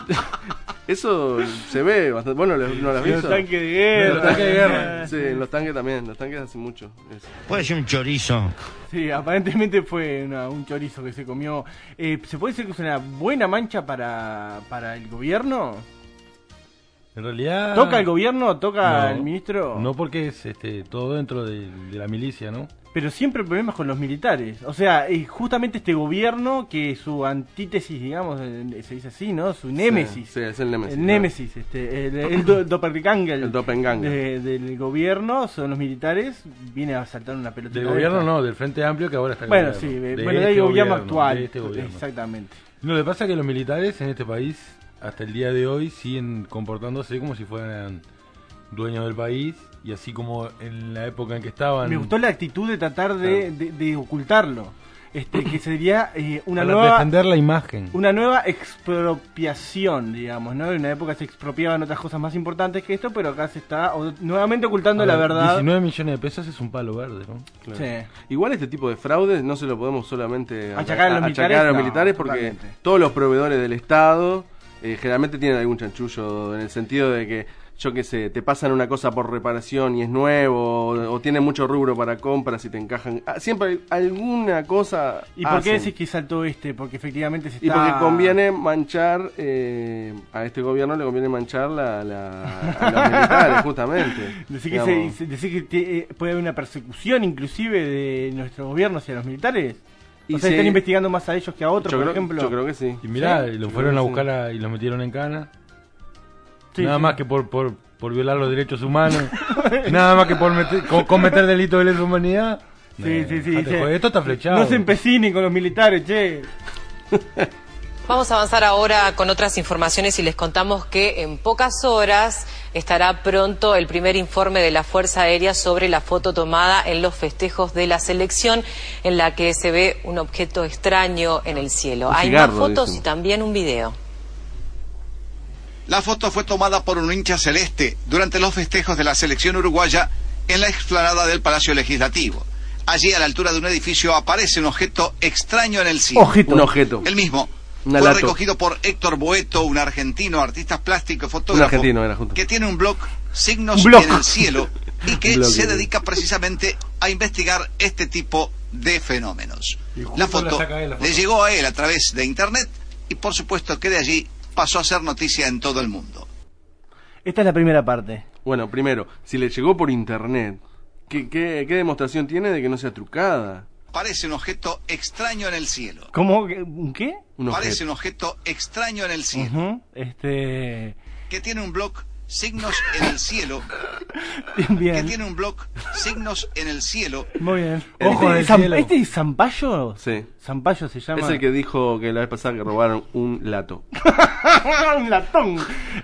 Eso se ve bastante. Bueno, ¿no lo has visto? Los tanques de guerra. Los tanques de guerra. Sí, en los tanques también. Los tanques hacen mucho. Eso. Puede ser un chorizo. Sí, aparentemente fue un chorizo que se comió. ¿Se puede decir que es una buena mancha para el gobierno? En realidad... ¿Toca el gobierno? ¿Toca No, el ministro? No, porque es todo dentro de la milicia, ¿no? Pero siempre problemas con los militares. O sea, justamente este gobierno que su antítesis, digamos, se dice así, ¿no? Su némesis. Sí, es el némesis. El némesis, el doppelganger. El doppelganger. Del gobierno son los militares. Viene a saltar una pelota. Del gobierno no, del Frente Amplio que ahora está... Bueno, sí, del gobierno actual. De este gobierno. Exactamente. No, lo que pasa es que los militares en este país, hasta el día de hoy, siguen comportándose como si fueran dueños del país, y así como en la época en que estaban... Me gustó la actitud de tratar de ocultarlo, que sería una para nueva... defender la imagen. Una nueva expropiación, digamos, ¿no? En una época se expropiaban otras cosas más importantes que esto, pero acá se está nuevamente ocultando la verdad. 19 millones de pesos es un palo verde, ¿no? Claro. Sí. Igual este tipo de fraudes no se lo podemos solamente achacar a los militares, porque totalmente. Todos los proveedores del Estado generalmente tienen algún chanchullo, en el sentido de que, yo qué sé, te pasan una cosa por reparación y es nuevo, o tienen mucho rubro para compras y te encajan. Siempre hay alguna cosa. ¿Y por qué decís que saltó Porque efectivamente se está... Y porque conviene manchar, a este gobierno le conviene manchar a los militares, justamente. Decir que puede haber una persecución inclusive de nuestro gobierno hacia los militares. Y o sea, están investigando más a ellos que a otros, por ejemplo. Yo creo que sí. Y mirá, ¿Sí? lo fueron a buscar y los metieron en cana. Sí, nada más que por violar los derechos humanos. Nada más que por cometer delitos de lesa humanidad. Sí. Esto está flechado. No se empecinen con los militares, che. Vamos a avanzar ahora con otras informaciones y les contamos que en pocas horas estará pronto el primer informe de la Fuerza Aérea sobre la foto tomada en los festejos de la selección, en la que se ve un objeto extraño en el cielo. Hay más fotos y también un video. La foto fue tomada por un hincha celeste durante los festejos de la selección uruguaya en la explanada del Palacio Legislativo. Allí, a la altura de un edificio, aparece un objeto extraño en el cielo. Un objeto. El mismo fue recogido por Héctor Boeto, un argentino, artista plástico y fotógrafo, que tiene un blog, Signos en el Cielo, y que se dedica precisamente a investigar este tipo de fenómenos. La foto le llegó a él a través de internet y por supuesto que de allí pasó a ser noticia en todo el mundo. Esta es la primera parte. Bueno, primero, si le llegó por internet, ¿qué demostración tiene de que no sea trucada? Parece un objeto extraño en el cielo. ¿Cómo? ¿Qué? Parece un objeto extraño en el cielo. Que tiene un blog, Signos en el Cielo. Bien. Que tiene un blog, Signos en el Cielo. Muy bien. Ojo ¿Este es Zampayo? Sí. Zampayo se llama. Es el que dijo que la vez pasada que robaron un lato. Un latón.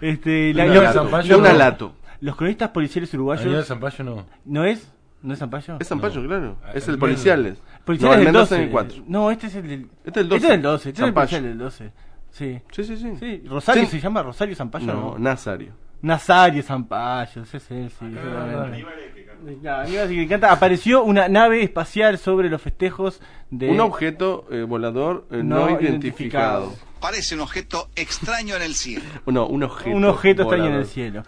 Una lato. Los cronistas policiales uruguayos. ¿Aníbal Zampayo no? ¿No es? ¿No es Zampayo? Es Zampayo, claro. Es el Policiales. Policiales del 12. En el 4. No, este es el del... Este es el 12. Este es el 12. Este es el policial del 12. Sí. Sí. ¿Rosario se llama Rosario Zampayo? No, Nazario. Nazario Zampayo, ese es él, sí. Aníbal que canta. Apareció una nave espacial sobre los festejos de... Un objeto volador no identificado. Parece un objeto extraño en el cielo. No, un objeto. Un objeto extraño en volador. el cielo.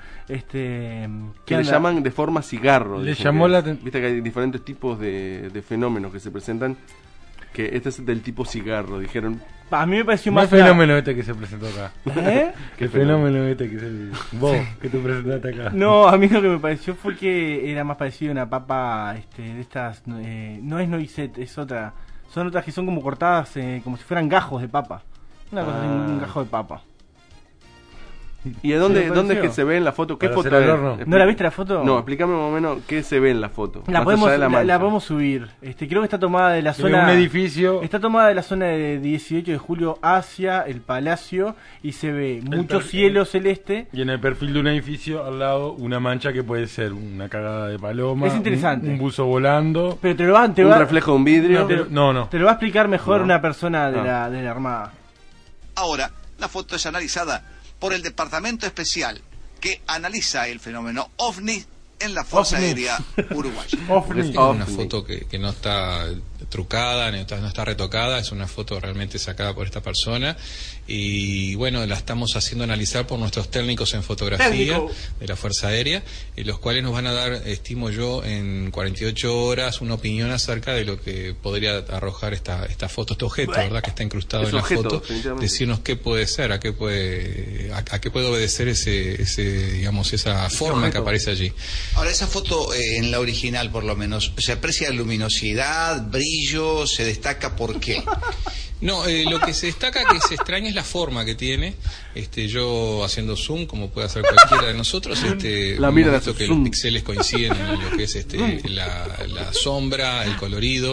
Que le llaman de forma cigarro. Le llamó Viste que hay diferentes tipos de fenómenos que se presentan. Que este es del tipo cigarro, dijeron. A mí me pareció más... más... ¿Qué fenómeno este que se presentó acá? ¿Qué fenómeno este que se... Vos, que te presentaste acá? No, a mí lo que me pareció fue que era más parecido a una papa de estas... no es noisette, es otra. Son otras que son como cortadas, como si fueran gajos de papa. Una cosa así, un gajo de papa. ¿Y de dónde es que se ve en la foto? ¿Qué foto es? ¿No la viste la foto? No, explícame más o menos qué se ve en la foto. La podemos subir. Creo que está tomada de la zona... un edificio. Está tomada de la zona de 18 de julio hacia el Palacio y se ve mucho cielo celeste. Y en el perfil de un edificio al lado una mancha que puede ser una cagada de paloma. Es interesante. Un buzo volando. Pero un reflejo de un vidrio. No. Te lo va a explicar mejor una persona de la Armada. Ahora, la foto es analizada por el Departamento Especial que analiza el fenómeno OVNI en la Fuerza Aérea Uruguaya. Es una foto que no está trucada, no está retocada, es una foto realmente sacada por esta persona y bueno, la estamos haciendo analizar por nuestros técnicos en fotografía de la Fuerza Aérea, los cuales nos van a dar, estimo yo, en 48 horas una opinión acerca de lo que podría arrojar esta foto, este objeto, ¿verdad? Que está incrustado en la foto, decirnos qué puede ser, a qué puede obedecer digamos, esa forma que aparece allí. Ahora, esa foto en la original, por lo menos, ¿se aprecia luminosidad, brillo, se destaca por qué? No, lo que se destaca, que se extraña, es la forma que tiene. Yo haciendo zoom, como puede hacer cualquiera de nosotros, la mira visto que los píxeles coinciden en lo que es la sombra, el colorido.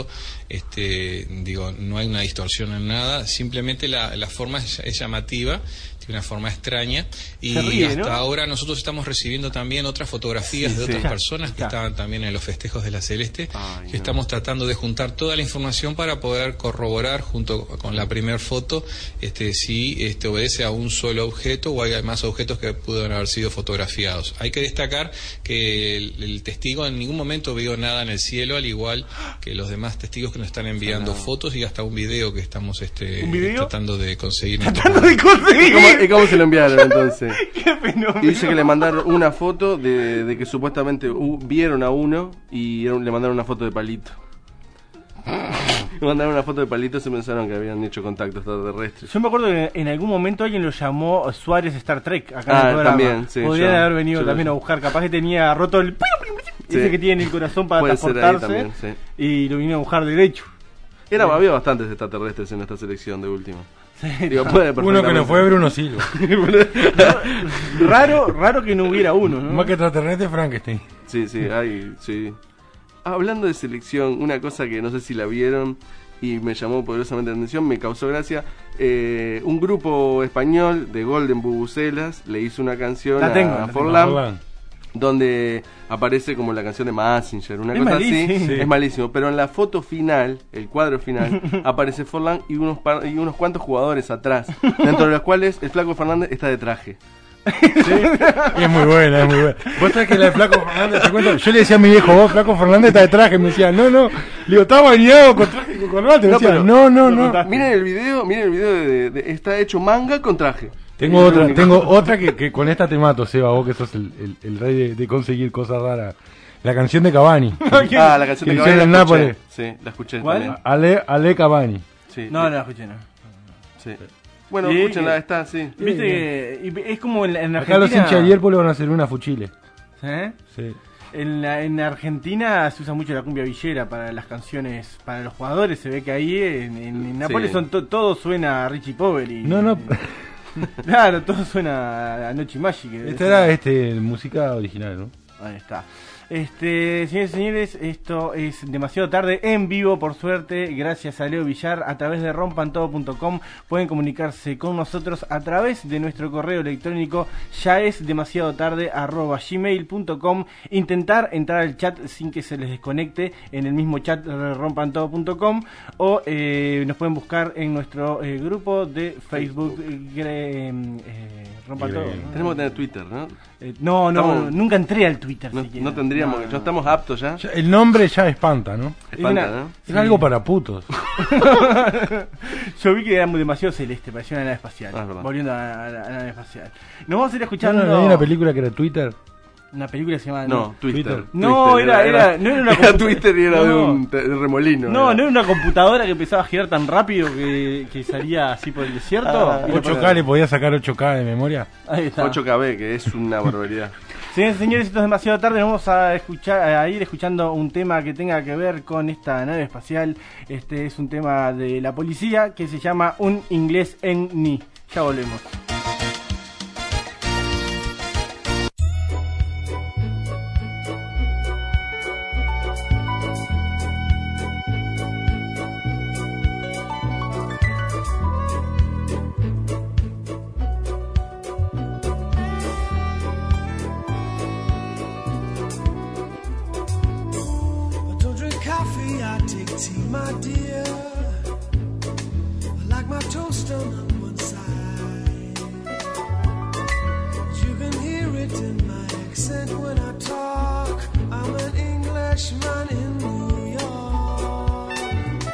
No hay una distorsión en nada, simplemente la forma es llamativa, tiene una forma extraña y hasta ahora nosotros estamos recibiendo también otras fotografías de otras personas que estaban también en los festejos de la Celeste, que estamos tratando de juntar toda la información para poder corroborar junto con la primera foto si obedece a un solo objeto o hay más objetos que pudieron haber sido fotografiados. Hay que destacar que el testigo en ningún momento vio nada en el cielo, al igual que los demás testigos que nos están enviando fotos y hasta un video que estamos tratando de conseguir. ¿Y cómo se lo enviaron entonces? ¡Qué fenómeno! Y dice que le mandaron una foto de que supuestamente vieron a uno y le mandaron una foto de palito. Le mandaron una foto de palito, se pensaron que habían hecho contacto extraterrestre. Yo me acuerdo que en algún momento alguien lo llamó Suárez Star Trek acá en el programa. También, sí, podrían haber venido también a buscar, capaz que tenía roto el ese que tiene el corazón para transportarse también, y lo vinieron a buscar derecho. Había bastantes extraterrestres en esta selección de último. Sí, uno que no fue Bruno Silva. raro que no hubiera uno, ¿no? Más que extraterrestre, Frankenstein. Sí. Hablando de selección, una cosa que no sé si la vieron y me llamó poderosamente la atención, me causó gracia. Un grupo español de Golden Bubucelas le hizo una canción a Forlán, donde aparece como la canción de Mazinger, una cosa así. Es malísimo, pero en la foto final, el cuadro final, aparece Forlán y unos cuantos jugadores atrás, dentro de los cuales el Flaco Fernández está de traje. Sí, es muy buena. Vos sabés que la de Flaco Fernández, ¿se cuenta? Yo le decía a mi viejo, vos, Flaco Fernández está de traje, me decía, no, le digo, está bañado con traje y con corbata, me decía, no. Miren el video está hecho manga con traje. Tengo otra que con esta te mato, Seba, vos que sos el rey de conseguir cosas raras. La canción de Cavani. La canción de Cavani la escuché. Sí, la escuché. ¿Cuál? Ale Cavani. Sí, no la escuché, no. Sí. Bueno, escúchenla, está, sí. Viste que es como en Argentina. Acá los hinchas de Hierpo le van a hacer una fuchile. Sí. En Argentina se usa mucho la cumbia villera para las canciones, para los jugadores. Se ve que ahí en Nápoles todo suena a Richie Poveri. No. Claro, todo suena a Noche Magic. Esta era música original, ¿no? Ahí está. Señores y señores, esto es demasiado tarde en vivo, por suerte, gracias a Leo Villar, a través de rompantodo.com. Pueden comunicarse con nosotros a través de nuestro correo electrónico, ya es demasiado tarde @gmail.com. Intentar entrar al chat sin que se les desconecte en el mismo chat de rompantodo.com, o nos pueden buscar en nuestro grupo de Facebook, Rompantodo. Tenemos que tener Twitter, ¿no? Nunca entré al Twitter. No tendríamos, ya estamos aptos ya. El nombre ya espanta, ¿no? ¿no? Es algo para putos. Yo vi que era demasiado celeste, parecía una nave espacial. Volviendo a la nave espacial. Nos vamos a ir escuchando. ¿No hay una película que era Twitter? Una película que se llama... No, Twitter. No, era una Twitter y era de un remolino. No era una computadora que empezaba a girar tan rápido que salía así por el desierto. 8K, ¿le podía sacar 8K de memoria? Ahí está. 8KB, que es una barbaridad. Señores, esto es demasiado tarde. Nos vamos a ir escuchando un tema que tenga que ver con esta nave espacial. Este es un tema de la policía que se llama Un inglés en Ni. Ya volvemos. My dear, I like my toast on one side. You can hear it in my accent when I talk. I'm an Englishman in New York.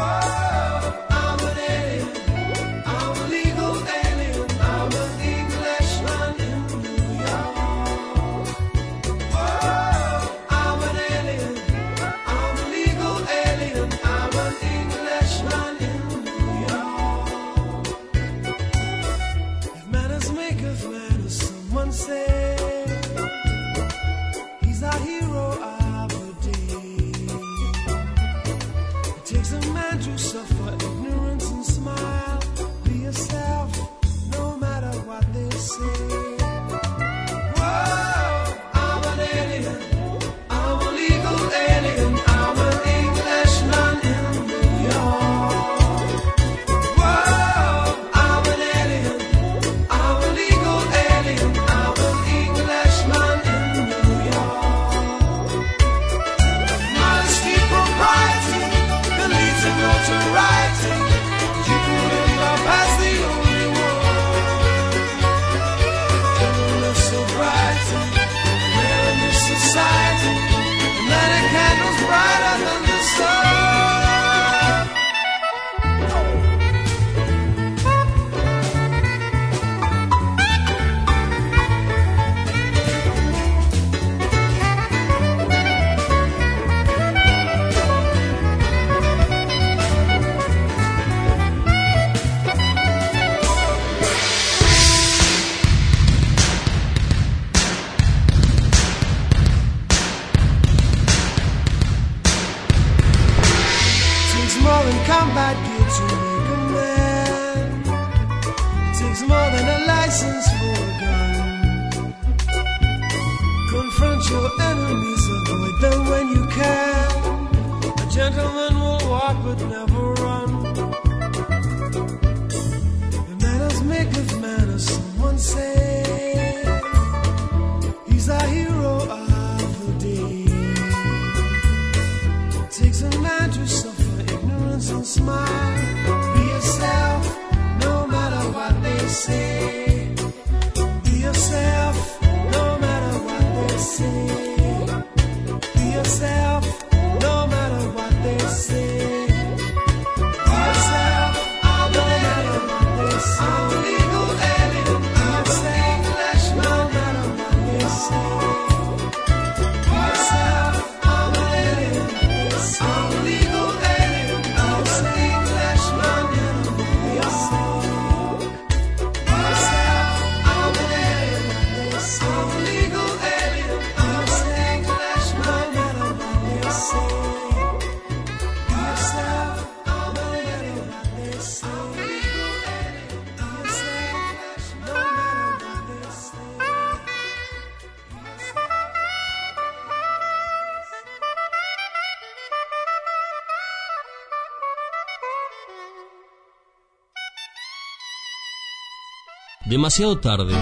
Demasiado tarde.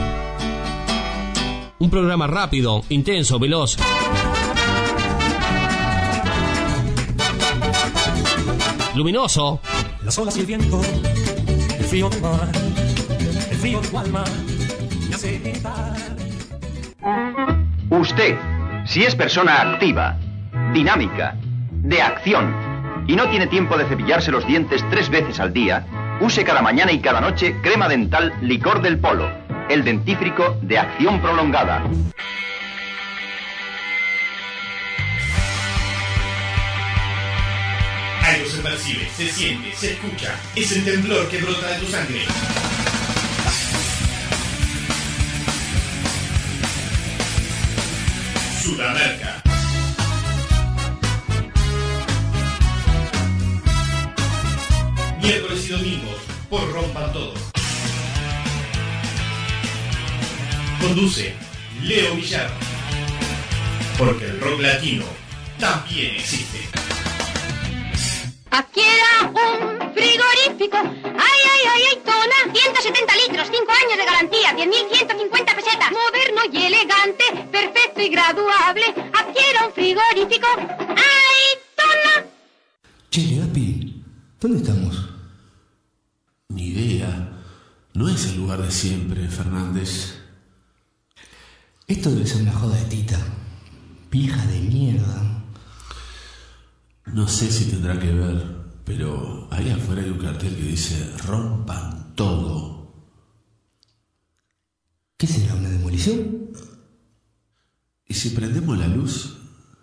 Un programa rápido, intenso, veloz. Luminoso. Las olas y el viento, el frío del mar, el frío de tu alma, me hace gritar. Usted, si es persona activa, dinámica, de acción, y no tiene tiempo de cepillarse los dientes 3 veces al día, use cada mañana y cada noche crema dental Licor del Polo, el dentífrico de acción prolongada. Algo se percibe, se siente, se escucha. Es el temblor que brota de tu sangre. Sudamérica. Miércoles y domingos por Rompan Todo. Conduce Leo Villar. Porque el rock latino también existe. Adquiera un frigorífico. Ay, Tona. 170 litros, 5 años de garantía, 10.150 pesetas. Moderno y elegante, perfecto y graduable. Adquiera un frigorífico. Ay, Tona. Che, Gapi, ¿dónde estamos? Ni idea. No es el lugar de siempre, Fernández. Esto debe ser una joda de Tita. Vieja de mierda. No sé si tendrá que ver, pero cartel que dice rompan todo. ¿Qué será, una demolición? ¿Y si prendemos la luz?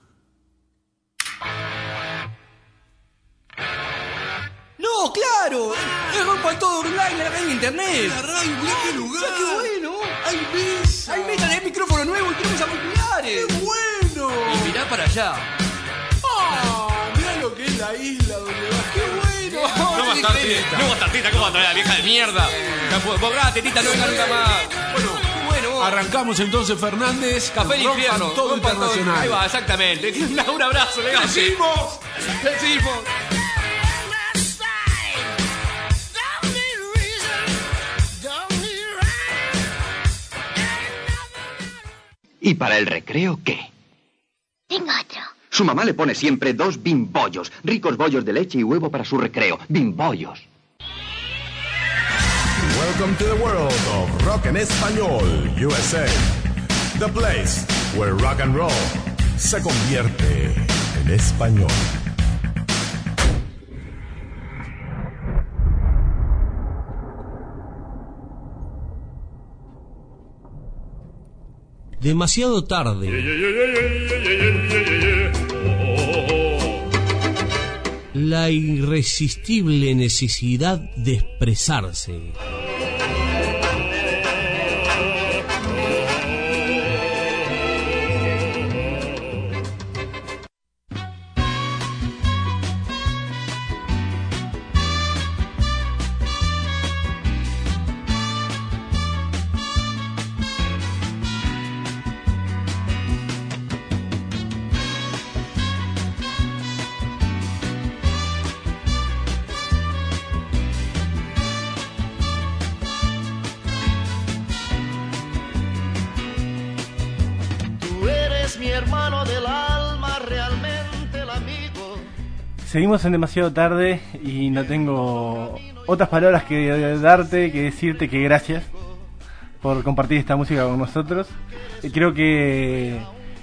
¡No, claro! ¡Es rompan todo online en la radio internet! ¡La radio, mirá qué lugar! ¡Qué bueno! ¡Hay mesa! ¡Hay mesa, hay micrófono nuevo y tenemos auriculares! ¡Qué bueno! Y mirá para allá. ¡Ah! Mirá lo que es la isla donde vas. ¡Qué bueno! No va a estar teta. No va a estar teta. ¿Cómo va a traer a la vieja de mierda? Vos grate, tita, no venga nunca más. Bueno, arrancamos entonces, Fernández. Café del Infierno. Todo internacional. Ahí va, exactamente. Un abrazo, legal. ¡Decimos! ¡Decimos! ¿Y para el recreo qué? Tengo otro. Su mamá le pone siempre 2 bimbollos, ricos bollos de leche y huevo para su recreo. Bimbollos. Welcome to the world of rock en español, USA. The place where rock and roll se convierte en español. Demasiado tarde. La irresistible necesidad de expresarse. Seguimos en demasiado tarde y no tengo otras palabras que darte, que decirte que gracias por compartir esta música con nosotros. Creo que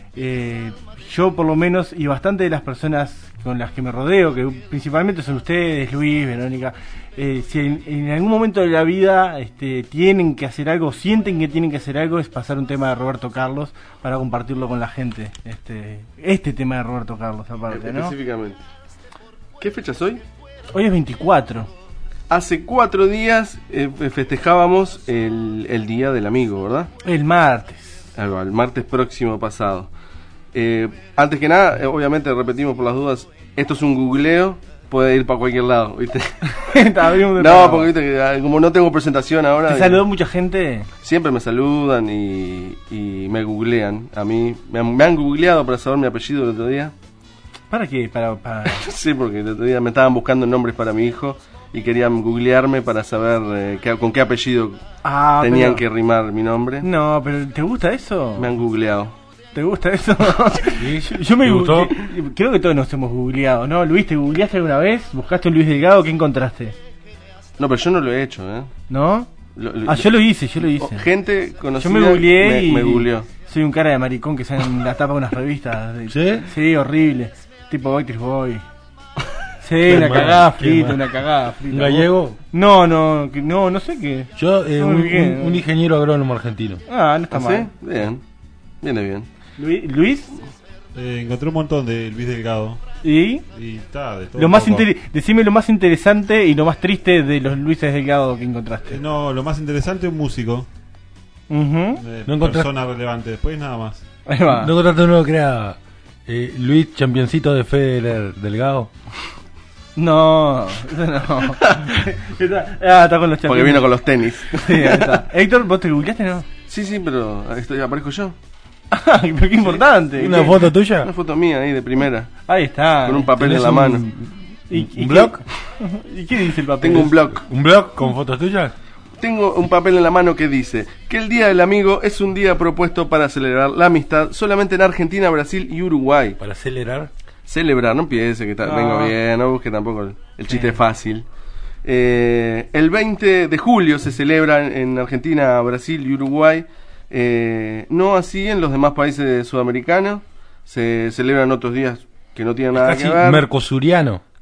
yo por lo menos y bastante de las personas con las que me rodeo, que principalmente son ustedes, Luis, Verónica, si en algún momento de la vida tienen que hacer algo, sienten que tienen que hacer algo, es pasar un tema de Roberto Carlos para compartirlo con la gente. Este tema de Roberto Carlos aparte, ¿no? Específicamente. ¿Qué fecha es hoy? Hoy es 24. Hace 4 días festejábamos el Día del Amigo, ¿verdad? El martes. El martes próximo pasado. Antes que nada, obviamente repetimos por las dudas, esto es un googleo, puede ir para cualquier lado, ¿viste? No, porque viste que como no tengo presentación ahora... ¿Te saludó mucha gente? Siempre me saludan y me googlean. A mí me han googleado para saber mi apellido el otro día. ¿Para qué? Sí, porque el otro día me estaban buscando nombres para mi hijo y querían googlearme para saber con qué apellido tenían que rimar mi nombre. No, pero ¿te gusta eso? Me han googleado. ¿Te gusta eso? Yo me gustó. Creo que todos nos hemos googleado, ¿no? Luis, ¿te googleaste alguna vez? ¿Buscaste un Luis Delgado? ¿Qué encontraste? No, pero yo no lo he hecho, ¿eh? ¿No? Yo lo hice. Gente conocida yo me googleé me googleó. Soy un cara de maricón que sale en la tapa de unas revistas. ¿Sí? Sí, horrible. Tipo Backstreet Boy. Sí, una cagada frita. ¿Un gallego? No sé qué. Yo, un ingeniero agrónomo argentino. No está mal. ¿Sí? Bien. Viene bien. ¿Luis? Encontré un montón de Luis Delgado. ¿Y? Está de todo. Decime lo más interesante y lo más triste de los Luises Delgado que encontraste. Lo más interesante es un músico. No persona relevante. Después nada más. Ahí va. ¿No encontraste uno que era Luis Championcito de Federer Delgado? No. Está con los champions. Porque vino con los tenis. Sí, ahí está. Héctor, ¿vos te googleaste, no? Sí, pero aparezco yo. Pero qué importante. ¿Una foto tuya? Una foto mía ahí de primera. Ahí está. Con un papel en la mano. ¿Un blog? ¿Y qué dice el papel? Tengo un blog. ¿Un blog con fotos tuyas? Tengo un papel en la mano que dice que el Día del Amigo es un día propuesto para celebrar la amistad solamente en Argentina, Brasil y Uruguay. ¿Para celebrar? Celebrar, no piense que vengo bien, no busque tampoco el chiste fácil. El 20 de julio se celebra en Argentina, Brasil y Uruguay. No así en los demás países sudamericanos. Se celebran otros días que no tienen nada que ver. Mercosuriano.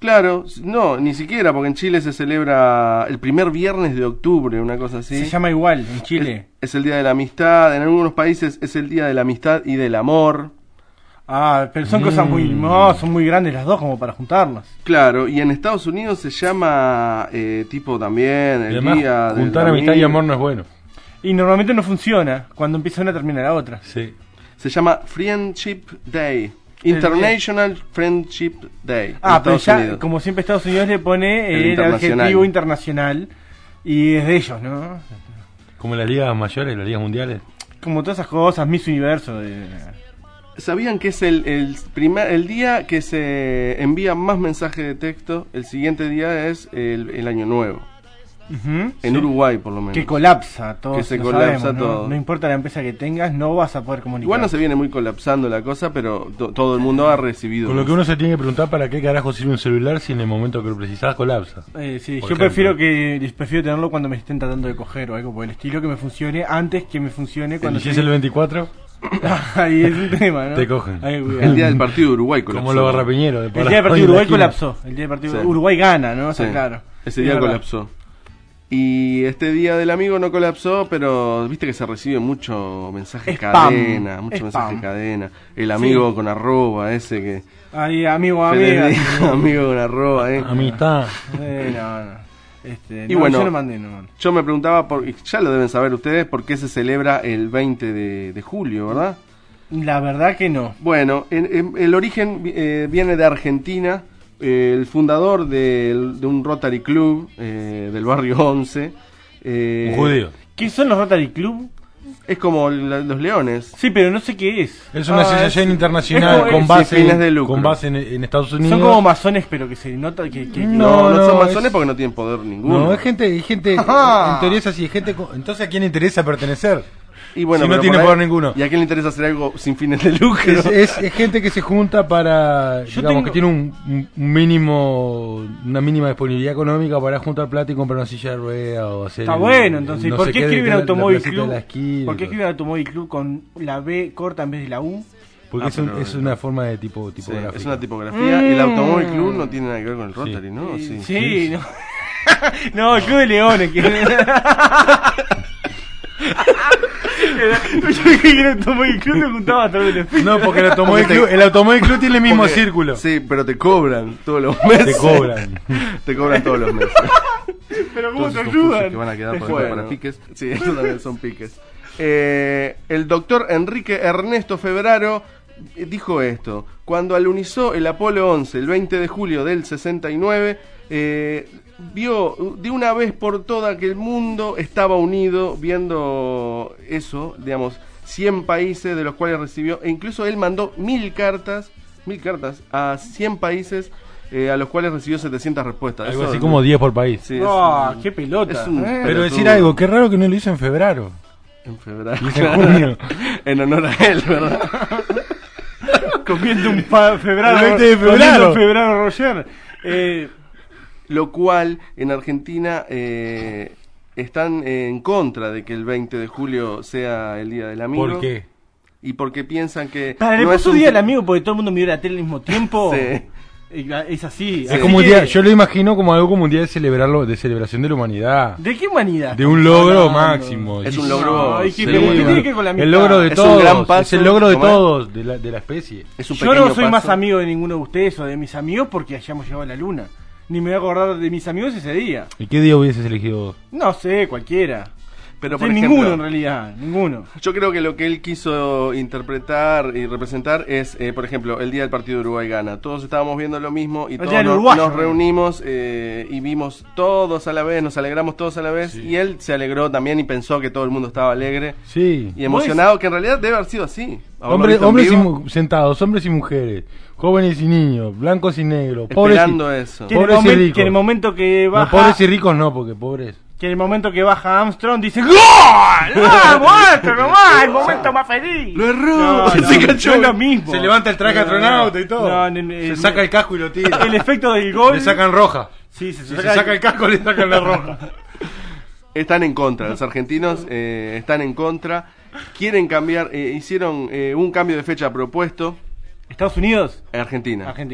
Claro, no, ni siquiera, porque en Chile se celebra el primer viernes de octubre, una cosa así. Se llama igual en Chile. Es el Día de la Amistad, en algunos países es el Día de la Amistad y del Amor. Ah, pero son cosas muy... No, son muy grandes las dos como para juntarlas. Claro, y en Estados Unidos se llama tipo también el además, Día de juntar amistad y amor no es bueno. Y normalmente no funciona, cuando empieza una termina la otra. Sí. Se llama Friendship Day. International Friendship Day. Pero ya, como siempre Estados Unidos le pone el adjetivo internacional y es de ellos, ¿no? Como las ligas mayores, las ligas mundiales. Como todas esas cosas, Miss Universo. ¿Sabían que es el día que se envía más mensajes de texto? El siguiente día es el Año Nuevo. En Uruguay, por lo menos. Que colapsa todo. Que se colapsa todo. No importa la empresa que tengas, no vas a poder comunicar. Igual no se viene muy colapsando la cosa, pero todo el mundo ha recibido. Con lo que uno se tiene que preguntar, ¿para qué carajo sirve un celular si en el momento que lo precisás colapsa? Sí, yo prefiero tenerlo cuando me estén tratando de coger o algo por el estilo, que me funcione antes que me funcione cuando... ¿Si es el 24? Ahí es un tema, ¿no? Te cogen. El día del partido de Uruguay colapsó. Como lo Garrapiñero. El día del partido de Uruguay colapsó. El día del partido de Uruguay gana, ¿no? O sea, claro. Ese día colapsó. Y este día del amigo no colapsó, pero viste que se recibe mucho mensaje cadena, mensaje cadena. El amigo con arroba, ese que... Ahí, amigo, amiga. Amigo con arroba, Amistad. Y bueno, yo me preguntaba, ya lo deben saber ustedes, por qué se celebra el 20 de julio, ¿verdad? La verdad que no. Bueno, el origen viene de Argentina. El fundador de un Rotary Club del barrio 11. Un judío. ¿Qué son los Rotary Club? Es como los leones. Sí, pero no sé qué es. Es una asociación internacional con base en Estados Unidos. Son como masones, pero que se nota que no son masones porque no tienen poder ninguno. No, es gente en teoría es así, entonces ¿a quién le interesa perteneir? Y bueno, si no tiene poder ninguno. ¿Y a quién le interesa hacer algo sin fines de lucro? Es gente que se junta para, que tiene un mínimo, una mínima disponibilidad económica para juntar plata y comprar una silla de ruedas o hacer... Está bueno, entonces, no ¿por qué escriben Automóvil Club? ¿Por qué escriben Automóvil Club con la B corta en vez de la U? Porque es una forma de tipografía. Es una tipografía. Y el Automóvil Club no tiene nada que ver con el Rotary, ¿no? Sí, no. No, el Club de Leones. Yo dije que el Automóvil Club me juntaba a través del espejo. No, porque el Automóvil Club tiene el mismo círculo. Sí, pero te cobran todos los meses. Te cobran todos los meses. Pero ¿cómo te ayudan? Que van a quedar para piques. Sí, estos también son piques. El doctor Enrique Ernesto Febraro dijo esto: cuando alunizó el Apolo 11 el 20 de julio del 69, vio de una vez por todas que el mundo estaba unido, viendo eso, digamos, 100 países de los cuales recibió, e incluso él mandó 1000 cartas a 100 países a los cuales recibió 700 respuestas. Algo así como 10 por país. Sí, qué pelota. Pero decir algo, qué raro que no lo hizo en febrero. En febrero. En junio. En honor a él, ¿verdad? Comiendo un febrero. El 20 de febrero. Febrero Roger. Lo cual en Argentina están en contra de que el 20 de julio sea el Día del Amigo. ¿Por qué? Y porque piensan que... ¿Le puso Día del Amigo porque todo el mundo miró la tele al mismo tiempo? Sí. Es así. Es como un día, yo lo imagino como algo como un día de celebración de la humanidad. ¿De qué humanidad? De un logro máximo. Es un logro. ¿Qué tiene que ver con la amistad? El logro de todos. Un gran paso, es el logro de todos, de la especie. Yo no soy más amigo de ninguno de ustedes o de mis amigos porque hayamos llegado a la luna. Ni me voy a acordar de mis amigos ese día. ¿Y qué día hubieses elegido vos? No sé, cualquiera. Pero por ejemplo, ninguno en realidad, ninguno. Yo creo que lo que él quiso interpretar y representar es, por ejemplo, el día del partido de Uruguay gana. Todos estábamos viendo lo mismo y todos nos reunimos y vimos todos a la vez, nos alegramos todos a la vez. Sí. Y él se alegró también y pensó que todo el mundo estaba alegre y emocionado, que en realidad debe haber sido así. Hombres sentados, hombres y mujeres, jóvenes y niños, blancos y negros, esperando eso. Pobres y ricos. Que en el momento que baja... No, pobres y ricos no, porque pobres... Que en el momento que baja Armstrong dice ¡gol! ¡Vamos, esto nomás! ¡El momento más feliz! ¡Lo erró! Se cachó lo mismo. Se levanta el traje astronauta y todo. Se saca el casco y lo tira. El efecto del gol... Le sacan roja. Sí, se saca el casco y le sacan la roja. Están en contra, los argentinos están en contra. Quieren cambiar, hicieron un cambio de fecha propuesto. ¿Estados Unidos? Argentina.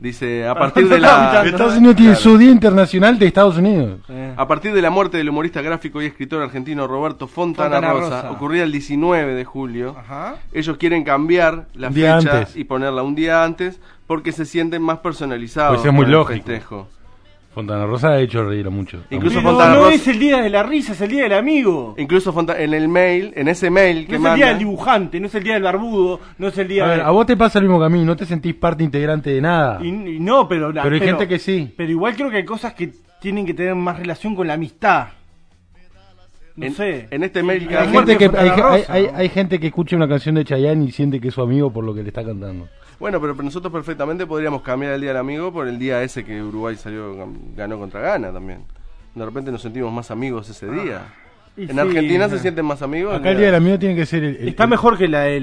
Dice, a partir de la... Estados Unidos tiene su Día Internacional de Estados Unidos. A partir de la muerte del humorista gráfico y escritor argentino Roberto Fontana Rosa, ocurrida el 19 de julio, ellos quieren cambiar la fecha y ponerla un día antes porque se sienten más personalizados. Pues es muy lógico. Festejo. Fontana Rosa ha hecho reír a mucho. Incluso pero Fontana no Rosa... es el día de la risa, es el día del amigo. Incluso en el mail, en ese mail que no es manda... el día del dibujante, no es el día del barbudo, no es el día... A ver, a vos te pasa lo mismo que a mí, no te sentís parte integrante de nada. Y no, pero hay gente que sí. Pero igual creo que hay cosas que tienen que tener más relación con la amistad. No sé. En este mail que hay gente que escucha una canción de Chayanne y siente que es su amigo por lo que le está cantando. Bueno, pero nosotros perfectamente podríamos cambiar el Día del Amigo por el día ese que Uruguay ganó contra Ghana también. De repente nos sentimos más amigos ese día. En Argentina se sienten más amigos. Acá el Día del Amigo tiene que ser está mejor que la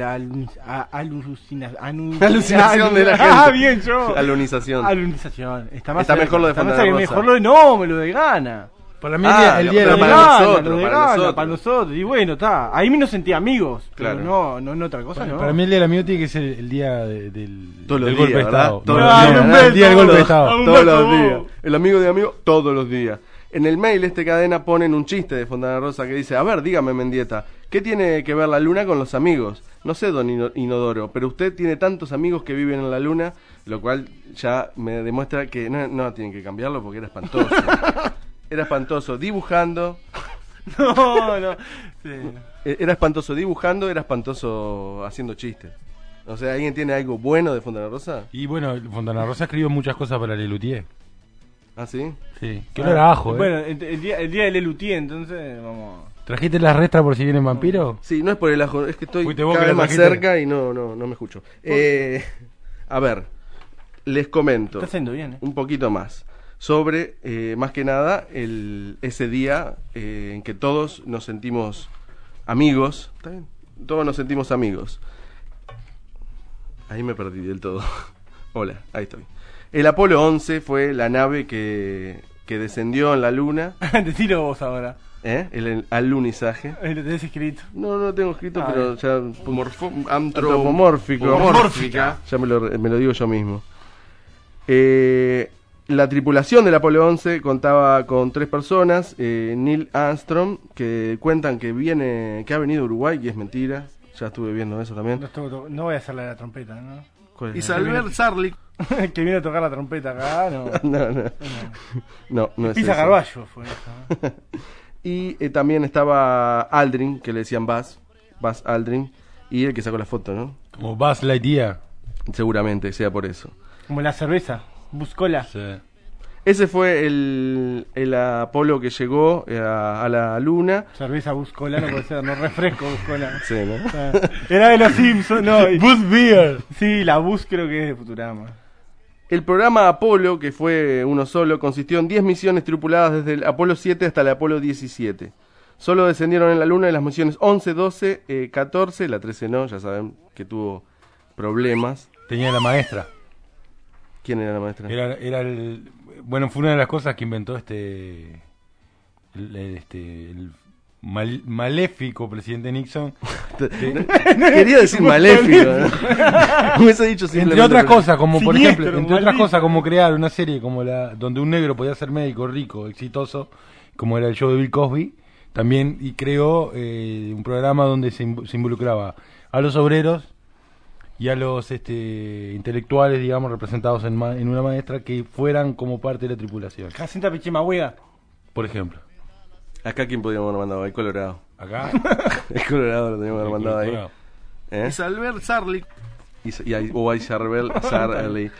alucinación de la gente. Ah, bien, yo. Alunización. Está mejor lo de Fontana Rosa. Mejor lo de no, me lo de Ghana. Para mí el día de Nosotros. Para nosotros. Y bueno, está. Ahí me nos sentí amigos. Claro. Pero no en otra cosa, no. Para mí el día del amigo tiene que ser el día del golpe de Estado. El día del golpe de Estado. Todos los días. El amigo de amigo, todos los días. En el mail cadena ponen un chiste de Fontana Rosa que dice: a ver, dígame, Mendieta, ¿qué tiene que ver la luna con los amigos? No sé, don Inodoro, pero usted tiene tantos amigos que viven en la luna, lo cual ya me demuestra que no tienen que cambiarlo porque era espantoso. Era espantoso dibujando. No. Sí. Era espantoso dibujando, era espantoso haciendo chistes. O sea, ¿alguien tiene algo bueno de Fontana Rosa? Y bueno, Fontana Rosa escribió muchas cosas para Lelutier. ¿Ah, sí? Sí. Que no era ajo, Bueno, el día de Lelutier, entonces vamos... ¿Trajiste las restras por si vienen vampiros? Sí, no es por el ajo, es que estoy cada vez más cerca y no me escucho. A ver, les comento. Está haciendo bien, un poquito más sobre, más que nada, ese día en que todos nos sentimos amigos. ¿Está bien? Todos nos sentimos amigos. Ahí me perdí del todo. Hola, ahí estoy. El Apolo 11 fue la nave que descendió en la luna. Decilo vos ahora. El alunizaje. ¿Lo tenés escrito? No lo tengo escrito, pero ya... Antropomórfica. Ya me lo digo yo mismo. La tripulación del Apolo 11 contaba con 3 personas. Neil Armstrong, que cuentan que ha venido a Uruguay, y es mentira. Ya estuve viendo eso también. No voy a hacerle la trompeta, ¿no? Y Salver Sarlik. Que vino a tocar la trompeta acá, no. No es Pisa eso. Carballo fue eso, ¿no? Y también estaba Aldrin, que le decían Buzz Aldrin, y el que sacó la foto, ¿no? Como Buzz Lightyear. Seguramente sea por eso. Como la cerveza, Buscola. Sí. Ese fue el Apolo que llegó a la luna. Cerveza Buscola no puede ser, no, refresco Buscola. Sí, ¿no? Era de los Simpsons, no. Buzz Beer. Sí, la Bus creo que es de Futurama. El programa Apolo, que fue uno solo, consistió en 10 misiones tripuladas desde el Apolo 7 hasta el Apolo 17. Solo descendieron en la Luna en las misiones 11, 12, 14, la 13 no, ya saben que tuvo problemas. Tenía la maestra. ¿Quién era la maestra? Bueno, fue una de las cosas que inventó el maléfico presidente Nixon. Quería decir maléfico, ¿no? Hubiese dicho simplemente. Entre otras cosas, como por ejemplo, como crear una serie como donde un negro podía ser médico rico, exitoso, como era el show de Bill Cosby, también, y creó un programa donde se involucraba a los obreros y a los intelectuales, digamos, representados en una maestra, que fueran como parte de la tripulación. Jacinta Pichimahuega, por ejemplo. Acá, ¿quién podríamos haber mandado? El Colorado. ¿Acá? El Colorado lo teníamos que haber mandado ahí. Y Salver Sarlik. O Salver Sarlik.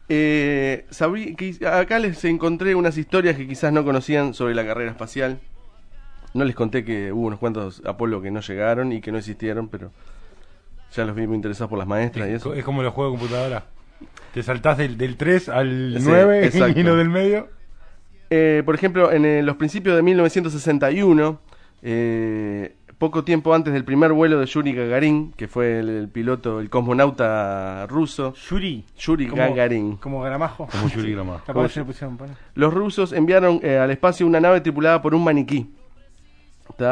Acá les encontré unas historias que quizás no conocían sobre la carrera espacial. No les conté que hubo unos cuantos Apolo que no llegaron y que no existieron, pero ya los vi muy interesados por las maestras y eso. Es como los juegos de computadora. Te saltás del 3 al 9 y lo del medio. Por ejemplo, en los principios de 1961, poco tiempo antes del primer vuelo de Yuri Gagarin, que fue el piloto, el cosmonauta ruso. Yuri Gagarin. Como Gramajo. Como Yuri Gramajo. Los rusos enviaron al espacio una nave tripulada por un maniquí. ¿Tá?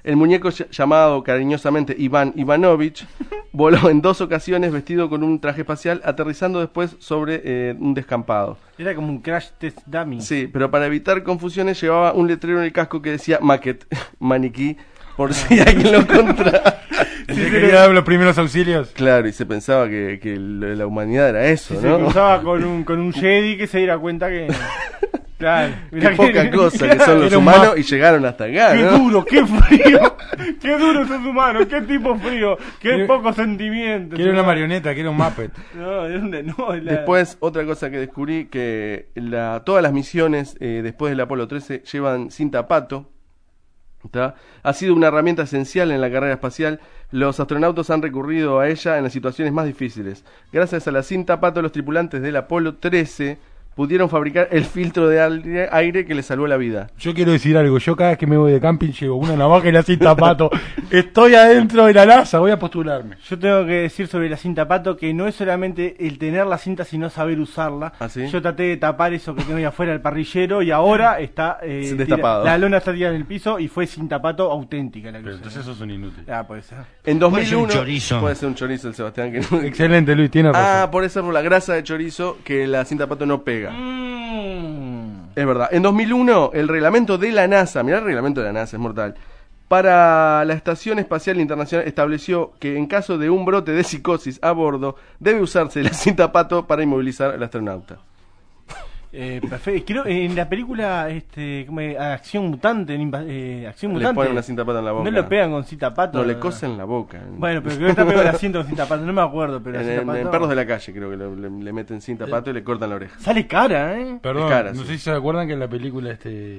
El muñeco llamado cariñosamente Iván Ivanovich voló en 2 ocasiones vestido con un traje espacial, aterrizando después sobre un descampado. Era como un crash test dummy. Sí, pero para evitar confusiones llevaba un letrero en el casco que decía Maquet, maniquí, por si alguien lo encontraba. ¿Se quería dar los primeros auxilios? Claro, y se pensaba que la humanidad era eso, sí, ¿no? Se cruzaba con un Jedi que se diera cuenta que... Claro, qué poca cosa que son los humanos y llegaron hasta acá, qué ¿no? duro, qué frío, qué duro esos humanos, qué tipo frío, qué poco sentimiento. Quiero una marioneta, quiero un Muppet. Después, otra cosa que descubrí, que todas las misiones después del Apolo 13 llevan cinta pato. ¿Tá? Ha sido una herramienta esencial en la carrera espacial. Los astronautas han recurrido a ella en las situaciones más difíciles. Gracias a la cinta pato, los tripulantes del Apolo 13 pudieron fabricar el filtro de aire que les salvó la vida. Yo quiero decir algo, yo cada vez que me voy de camping llevo una navaja y la cinta pato. Estoy adentro de la NASA, voy a postularme. Yo tengo que decir sobre la cinta pato que no es solamente el tener la cinta, sino saber usarla. ¿Ah, sí? Yo traté de tapar eso que tengo ahí afuera del parrillero y ahora está destapado. La lona está tirada en el piso y fue cinta pato auténtica la que Pero entonces eso es un inútil. Ah, puede ser. En 2001 puede ser un chorizo el Sebastián que Excelente, Luis, tiene razón. Ah, por eso por la grasa de chorizo que la cinta pato no pega. Es verdad. En 2001, el reglamento de la NASA, mirá el reglamento de la NASA, es mortal, para la Estación Espacial Internacional estableció que en caso de un brote de psicosis a bordo, debe usarse la cinta pato para inmovilizar al astronauta. Perfecto. Creo en la película Acción Mutante, Acción Mutante, le ponen una cinta pato en la boca. No lo pegan con cinta pato. No, le cosen la boca. Bueno, pero creo que está pegado la cinta con cinta pato, no me acuerdo, pero en Perros de la Calle creo que le meten cinta pato y le cortan la oreja. Sale cara, Perdón, cara, no sí. sé si se acuerdan que en la película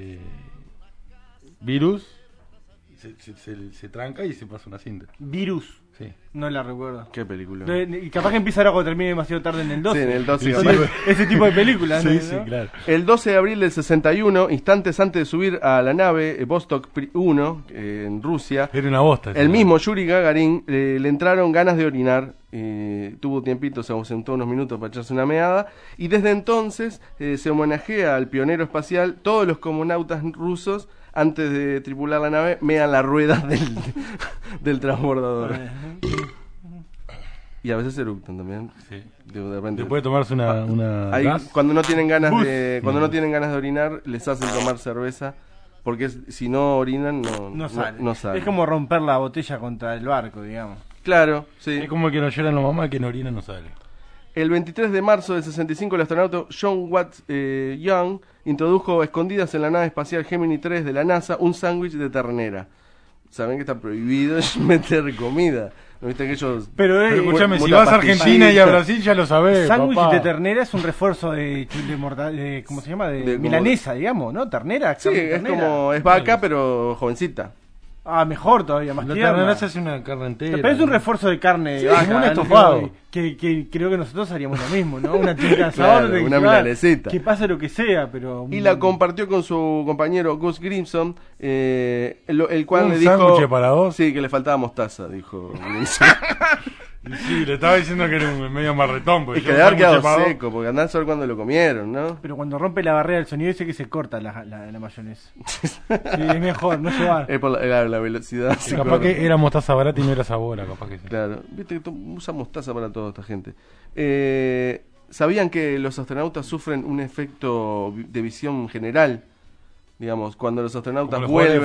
Virus se tranca y se pasa una cinta. Virus. Sí. No la recuerdo. ¿Qué película? Y capaz que empieza ahora cuando termine demasiado tarde en el 12. Sí, en el 12. Ese tipo de películas, sí, ¿no? Sí, claro. El 12 de abril del 61, instantes antes de subir a la nave Vostok 1 en Rusia, era una bosta. El mismo Yuri Gagarin le entraron ganas de orinar. Tuvo tiempito, se ausentó unos minutos para echarse una meada. Y desde entonces se homenajea al pionero espacial. Todos los cosmonautas rusos, antes de tripular la nave, mean la rueda del transbordador. Y a veces eructan también. Sí. De repente. Después de tomarse una gas. Cuando no tienen ganas no tienen ganas de orinar, les hacen tomar cerveza, porque si no orinan no sale. Es como romper la botella contra el barco, digamos. Claro, sí. Es como que no lloran los mamás, que no orinan no sale. El 23 de marzo del 65, el astronauta John Watts Young introdujo a escondidas en la nave espacial Gemini 3 de la NASA un sándwich de ternera. Saben que está prohibido meter comida. ¿No viste que ellos... Pero escúchame, si vas a Argentina y a Brasil ya lo sabés, sándwich papá. de ternera es un refuerzo de ¿cómo se llama? De milanesa, digamos, ¿no? Ternera. Sí, es como... Es vaca, pero jovencita. Ah, mejor todavía, más tierna. La ternera se hace una carne entera. Pero es un refuerzo de carne. Sí, como un estofado. Que creo que nosotros haríamos lo mismo, ¿no? Una tinta de sabor. Claro, una milanesita. Que pase lo que sea, pero... Y la compartió con su compañero Gus Grimson, el cual le dijo... ¿Un sándwich para dos? Sí, que le faltaba mostaza, dijo Grimson. Sí, le estaba diciendo que era un medio marretón. Es que debe haber quedado seco, porque andá a saber cuándo lo comieron, ¿no? Pero cuando rompe la barrera del sonido dice que se corta la mayonesa. Sí, es mejor, no llevar. Es por la velocidad. Capaz que era mostaza barata y no era sabora, capaz que sí. Claro, viste que usa mostaza para toda esta gente. ¿Sabían que los astronautas sufren un efecto de visión general? Digamos, cuando los astronautas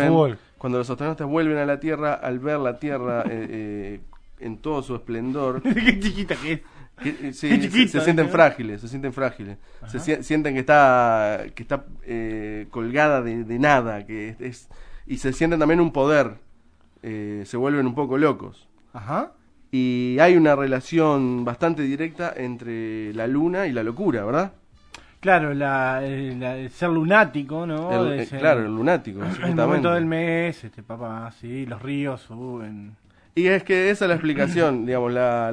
vuelven a la Tierra, al ver la Tierra en todo su esplendor. Qué chiquita que es. Sí, se sienten frágiles, sienten que está colgada de nada, y se sienten también un poder, se vuelven un poco locos. Ajá. Y hay una relación bastante directa entre la luna y la locura, ¿verdad? Claro, el ser lunático, ¿no? Claro, el lunático. El momento del mes, papá, sí, los ríos suben. Y es que esa es la explicación, digamos,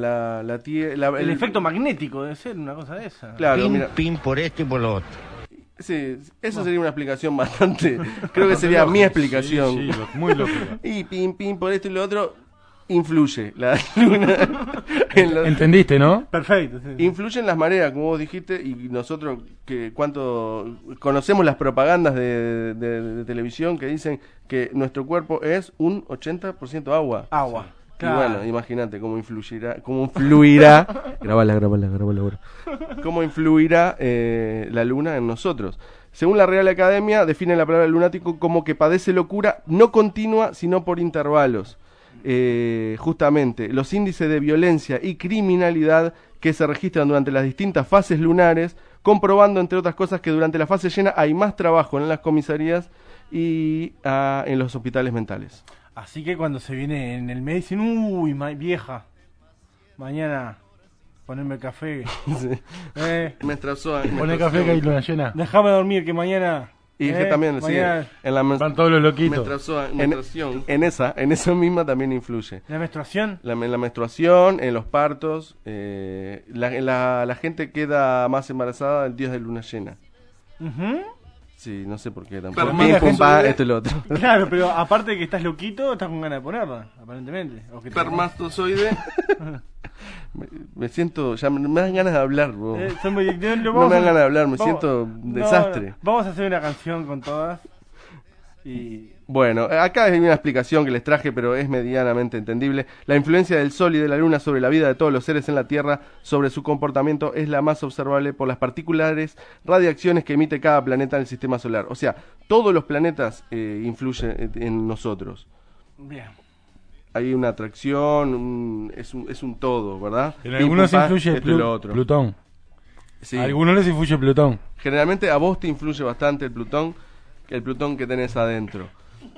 el efecto magnético debe ser una cosa de esa. Claro, pin por esto y por lo otro. Sí, eso sería una explicación bastante, creo que sería mi explicación. Sí, muy lógica. Y pin por esto y lo otro, influye la luna ¿Entendiste, no? Perfecto. Sí. Influyen las mareas, como vos dijiste, y nosotros que cuánto conocemos las propagandas de televisión que dicen que nuestro cuerpo es un 80% agua. Agua. Claro. Y bueno, imagínate cómo influirá, grabala ahora. Cómo influirá la luna en nosotros. Según la Real Academia, define la palabra lunático como que padece locura no continua, sino por intervalos. Justamente, los índices de violencia y criminalidad que se registran durante las distintas fases lunares, comprobando, entre otras cosas, que durante la fase llena hay más trabajo en las comisarías y en los hospitales mentales. Así que cuando se viene en el mes dicen, uy, vieja, mañana ponerme café. Sí. Poner café que hay luna llena. Déjame dormir que mañana... Y que también van todos los loquitos. Menstruación, en esa misma también influye. ¿La menstruación? La menstruación, en los partos, la gente queda más embarazada el día de luna llena. Sí, no sé por qué tampoco. Esto y lo otro. Claro, pero aparte de que estás loquito, estás con ganas de ponerla, aparentemente. Espermatozoide. Me siento, ya me dan ganas de hablar, bro. No me dan ganas de hablar, siento un desastre. Vamos a hacer una canción con todas. Y... Bueno, acá hay una explicación que les traje, pero es medianamente entendible. La influencia del Sol y de la Luna sobre la vida de todos los seres en la Tierra, sobre su comportamiento, es la más observable por las particulares radiaciones que emite cada planeta en el Sistema Solar. O sea, todos los planetas influyen en nosotros. Bien. Hay una atracción, es un todo, ¿verdad? En algunos influye Plutón. Sí. A algunos les influye Plutón. Generalmente a vos te influye bastante el Plutón que tenés adentro.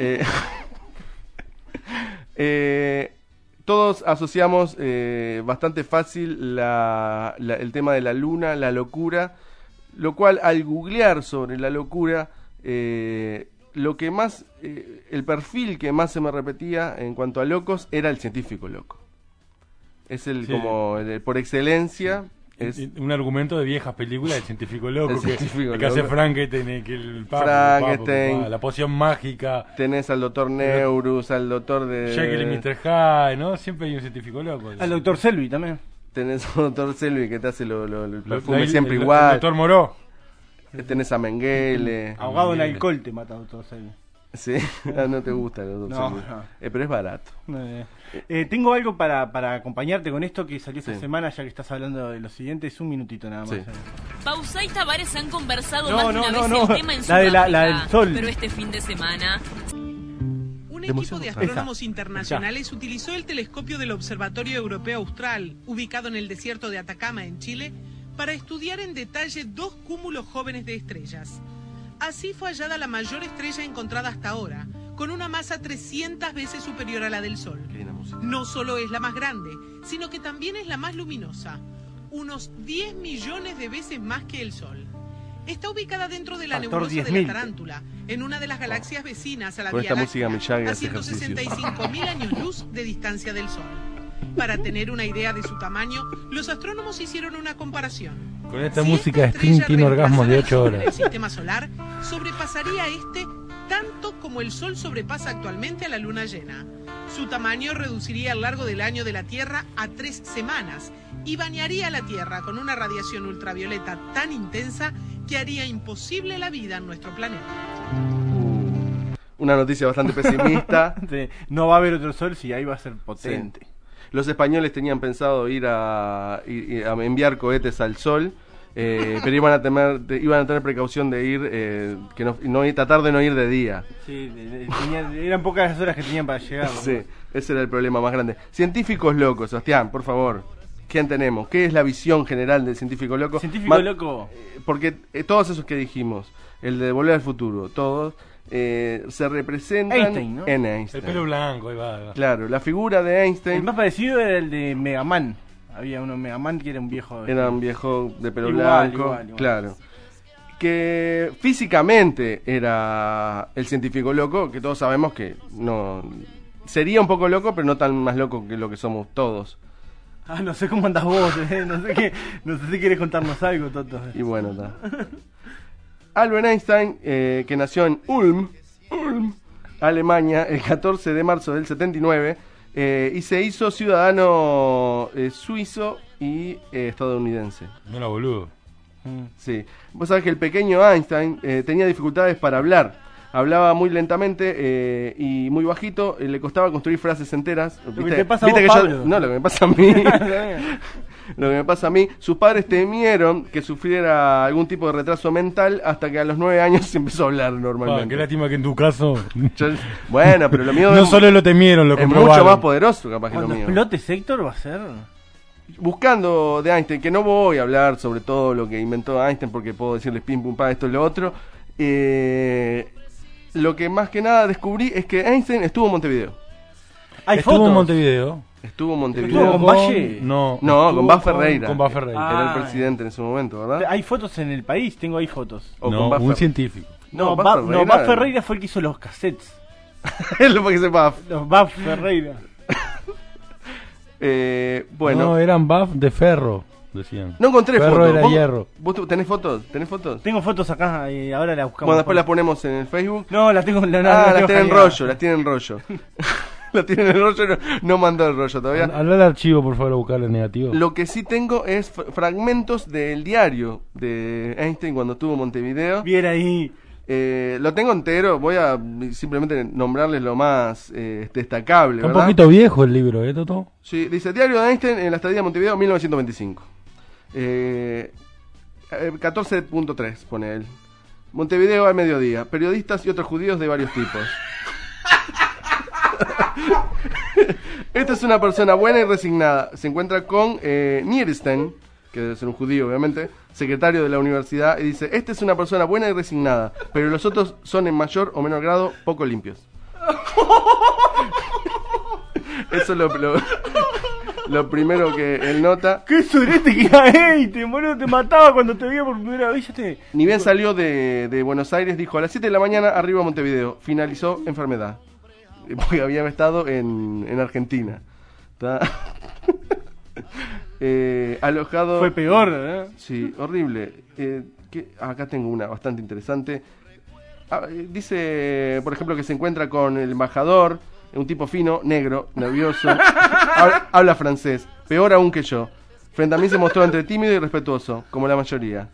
Todos asociamos bastante fácil el tema de la luna, la locura, lo cual al googlear sobre la locura, lo que más, el perfil que más se me repetía en cuanto a locos era el científico loco. Es por excelencia. Es un argumento de viejas películas del científico loco, que loco. hace Frankenstein, que el Frankenstein, la poción mágica. Tenés al doctor Neurus, al doctor de Jekyll y Mr. Hyde, ¿no? Siempre hay un científico loco. Al doctor Selby también. Tenés al doctor Selby que te hace el perfume siempre igual. El doctor Moró. Tenés a Mengele. Ahogado en alcohol te mata doctor Selby. Sí, no te gusta el doctor Selby. No. Pero es barato. Tengo algo para acompañarte con esto que salió esta semana, ya que estás hablando de lo siguiente. Es un minutito nada más. Sí. Pausa y Tavares han conversado más de una vez el tema en la del sol. Pero este fin de semana... Un equipo de astrónomos internacionales utilizó el telescopio del Observatorio Europeo Austral, ubicado en el desierto de Atacama, en Chile, para estudiar en detalle dos cúmulos jóvenes de estrellas. Así fue hallada la mayor estrella encontrada hasta ahora, con una masa 300 veces superior a la del Sol. No solo es la más grande, sino que también es la más luminosa, unos 10 millones de veces más que el Sol. Está ubicada dentro de la nebulosa de la Tarántula, en una de las galaxias vecinas a la Vía Láctea, a 165.000 años luz de distancia del Sol. Para tener una idea de su tamaño, los astrónomos hicieron una comparación. Con esta música Sting tiene orgasmos de 8 horas. El sistema solar sobrepasaría tanto como el Sol sobrepasa actualmente a la luna llena. Su tamaño reduciría el largo del año de la Tierra a 3 semanas y bañaría a la Tierra con una radiación ultravioleta tan intensa que haría imposible la vida en nuestro planeta. Una noticia bastante pesimista. No va a haber otro Sol, si ahí va a ser potente. Sí. Los españoles tenían pensado ir a enviar cohetes al Sol, pero iban a tener precaución de ir, tratar de no ir de día. Sí, eran pocas las horas que tenían para llegar. Sí, ese era el problema más grande. Científicos locos, Sebastián, por favor. ¿Quién tenemos? ¿Qué es la visión general del científico loco? Científico loco. Porque todos esos que dijimos, el de Volver al Futuro, todos... se representan Einstein, ¿no? en Einstein. El pelo blanco, ahí va. Claro, la figura de Einstein. El más parecido era el de Mega Man. Había uno Mega Man que era un viejo. Era un viejo de pelo blanco. Igual. Claro. Que físicamente era el científico loco, que todos sabemos que no. Sería un poco loco, pero no tan más loco que lo que somos todos. No sé cómo andás vos, no sé si quieres contarnos algo, Toto. Y bueno, está. Albert Einstein, que nació en Ulm, Alemania, el 14 de marzo del 79, Y se hizo ciudadano suizo y estadounidense. No era boludo. Sí. Vos sabés que el pequeño Einstein tenía dificultades para hablar. Hablaba muy lentamente y muy bajito. Le costaba construir frases enteras. Lo que te pasa a vos, Pablo. No, lo que me pasa a mí. Lo que me pasa a mí. Sus padres temieron que sufriera algún tipo de retraso mental hasta que a los 9 años se empezó a hablar normalmente. Qué lástima que en tu caso... Bueno, pero lo mío... no solo lo temieron, lo comprobaron. Es mucho más poderoso capaz que lo mío. Cuando explote Sector va a ser... Buscando de Einstein, que no voy a hablar sobre todo lo que inventó Einstein porque puedo decirles pim pum pa, esto y lo otro. Lo que más que nada descubrí es que Einstein estuvo en Montevideo. ¿Estuvo en Montevideo? Estuvo en Montevideo. ¿Estuvo con Valle? No, con Bas Ferreira. Con Bas Ferreira. Era el presidente en ese momento, ¿verdad? Hay fotos en el país, tengo ahí fotos. O no, un científico. No, Bas Ferreira fue el que hizo los cassettes. Es lo que se Baf. Los Bas Ferreira. Bueno. No, eran Baf de ferro, decían. No encontré ferro fotos. Era hierro. ¿Vos tenés fotos? Tengo fotos acá y ahora las buscamos. Bueno, después las ponemos en el Facebook. No, las tengo. Las tienen en rollo, las tienen en rollo. La tienen en el rollo, no mandó el rollo todavía. Al ver el archivo, por favor, a buscarle el negativo. Lo que sí tengo es fragmentos del diario de Einstein cuando estuvo en Montevideo. Bien ahí. Lo tengo entero, voy a simplemente nombrarles lo más destacable. Está un poquito viejo el libro, Toto? Sí, dice Diario de Einstein en la estadía de Montevideo 1925. 14.3 pone él. Montevideo al mediodía, periodistas y otros judíos de varios tipos. Esta es una persona buena y resignada. Se encuentra con Nierstein, que debe ser un judío obviamente, secretario de la universidad, y dice: esta es una persona buena y resignada, pero los otros son en mayor o menor grado poco limpios. Eso es lo primero que él nota. ¡Qué sorete que era Einstein, boludo! Te mataba cuando te veía por primera vez. Ni bien salió de Buenos Aires, dijo: a las 7 de la mañana arriba a Montevideo. Finalizó enfermedad. Porque había estado en Argentina. Alojado. Fue peor, ¿eh? Sí, horrible. Acá tengo una bastante interesante. Dice, por ejemplo, que se encuentra con el embajador, un tipo fino, negro, nervioso, habla francés, peor aún que yo. Frente a mí se mostró entre tímido y respetuoso, como la mayoría.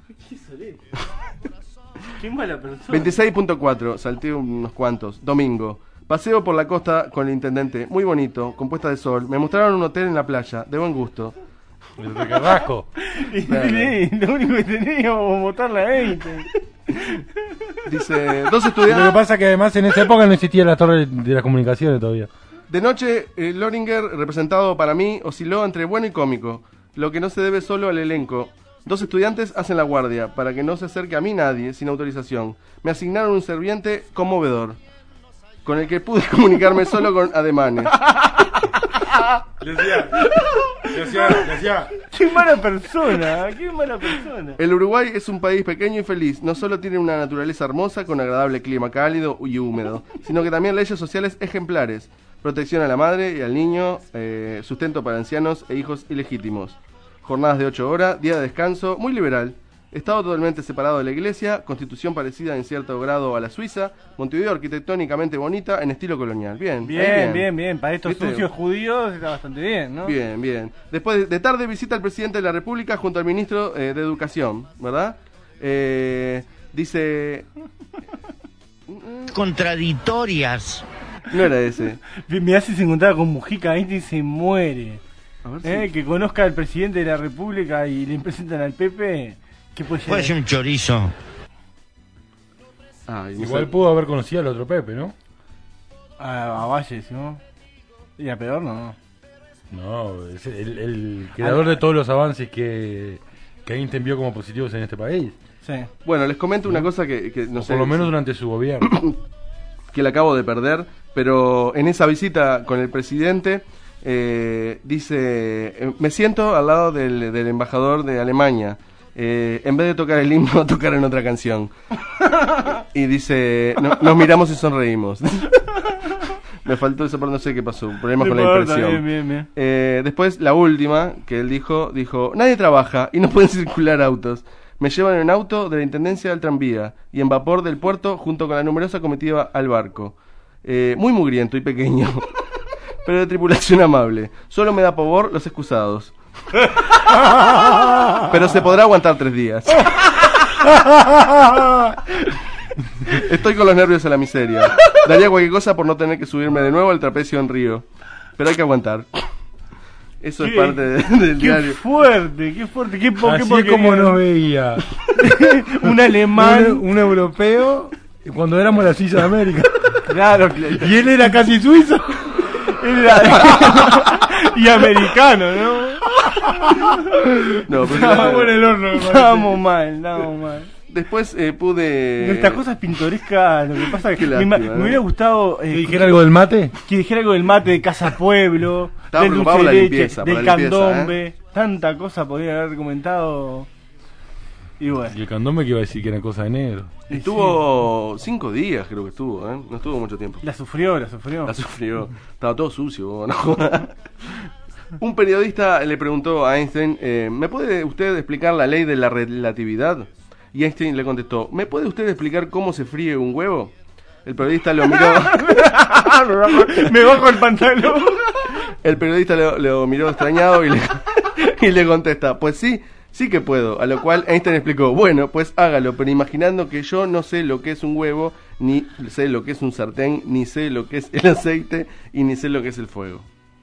Qué mala persona. 26.4, salté unos cuantos. Domingo. Paseo por la costa con el intendente, muy bonito, con puesta de sol. Me mostraron un hotel en la playa, de buen gusto. El de Carrasco. Lo único que teníamos votarla a Einstein. Dice, 2 estudiantes. Lo que pasa es que además en esa época no existía la torre de las comunicaciones todavía. De noche, Loringer, representado para mí, osciló entre bueno y cómico, lo que no se debe solo al elenco. 2 estudiantes hacen la guardia, para que no se acerque a mí nadie, sin autorización. Me asignaron un serviente conmovedor, con el que pude comunicarme solo con ademanes. Decía. ¡Qué mala persona! ¡Qué mala persona! El Uruguay es un país pequeño y feliz. No solo tiene una naturaleza hermosa con agradable clima cálido y húmedo, sino que también leyes sociales ejemplares. Protección a la madre y al niño, sustento para ancianos e hijos ilegítimos. Jornadas de 8 horas, día de descanso, muy liberal. Estado totalmente separado de la iglesia, constitución parecida en cierto grado a la Suiza, Montevideo arquitectónicamente bonita en estilo colonial. Bien. Para estos sucios judíos está bastante bien, ¿no? Bien. Después de tarde visita al presidente de la República junto al ministro de Educación, ¿verdad? Dice... Contradictorias. No era ese. Me hace encontrar con Mujica, Einstein se muere. A ver si... Que conozca al presidente de la República y le presentan al Pepe... Puede ser un chorizo. Igual pudo haber conocido al otro Pepe, ¿no? A Valle, ¿no? Y a peor no. No, es el creador de todos los avances que Einstein vio como positivos en este país. Sí. Bueno, les comento una cosa que no sé. Por lo menos durante su gobierno. Que la acabo de perder, pero en esa visita con el presidente dice: me siento al lado del embajador de Alemania. En vez de tocar el himno, tocar en otra canción. Y dice, nos miramos y sonreímos. Me faltó eso, pero no sé qué pasó. Problemas con la impresión. Bien. Después, la última que él dijo, nadie trabaja y no pueden circular autos. Me llevan en auto de la Intendencia del Tranvía y en vapor del puerto junto con la numerosa comitiva al barco. Muy mugriento y pequeño. pero de tripulación amable. Solo me da pavor los excusados. Pero se podrá aguantar 3 días. Estoy con los nervios a la miseria. Daría cualquier cosa por no tener que subirme de nuevo al trapecio en Río. Pero hay que aguantar. Eso es parte del diario. Qué fuerte. Así es como nos veía. Un alemán. Un europeo. Cuando éramos la Suiza de América. Claro. Y él era casi suizo. Y americano, ¿no? No, pero estábamos en el horno. Estábamos mal. Después pude... Nuestras cosas pintorescas, lo que pasa es que me hubiera gustado... ¿Que dijera algo del mate? Que dijera algo del mate, de Casa Pueblo, del dulce de leche, del candombe. Tanta cosa podría haber comentado. Y bueno. Y el candombe que iba a decir que era cosa de negro. Estuvo 5 días, creo que estuvo, ¿eh? No estuvo mucho tiempo. La sufrió. Estaba todo sucio, ¿no? Un periodista le preguntó a Einstein, ¿me puede usted explicar la ley de la relatividad? Y Einstein le contestó, ¿me puede usted explicar cómo se fríe un huevo? El periodista lo miró... Me bajo el pantalón. El periodista lo miró extrañado y le contesta, pues sí que puedo. A lo cual Einstein explicó, bueno, pues hágalo, pero imaginando que yo no sé lo que es un huevo, ni sé lo que es un sartén, ni sé lo que es el aceite, y ni sé lo que es el fuego.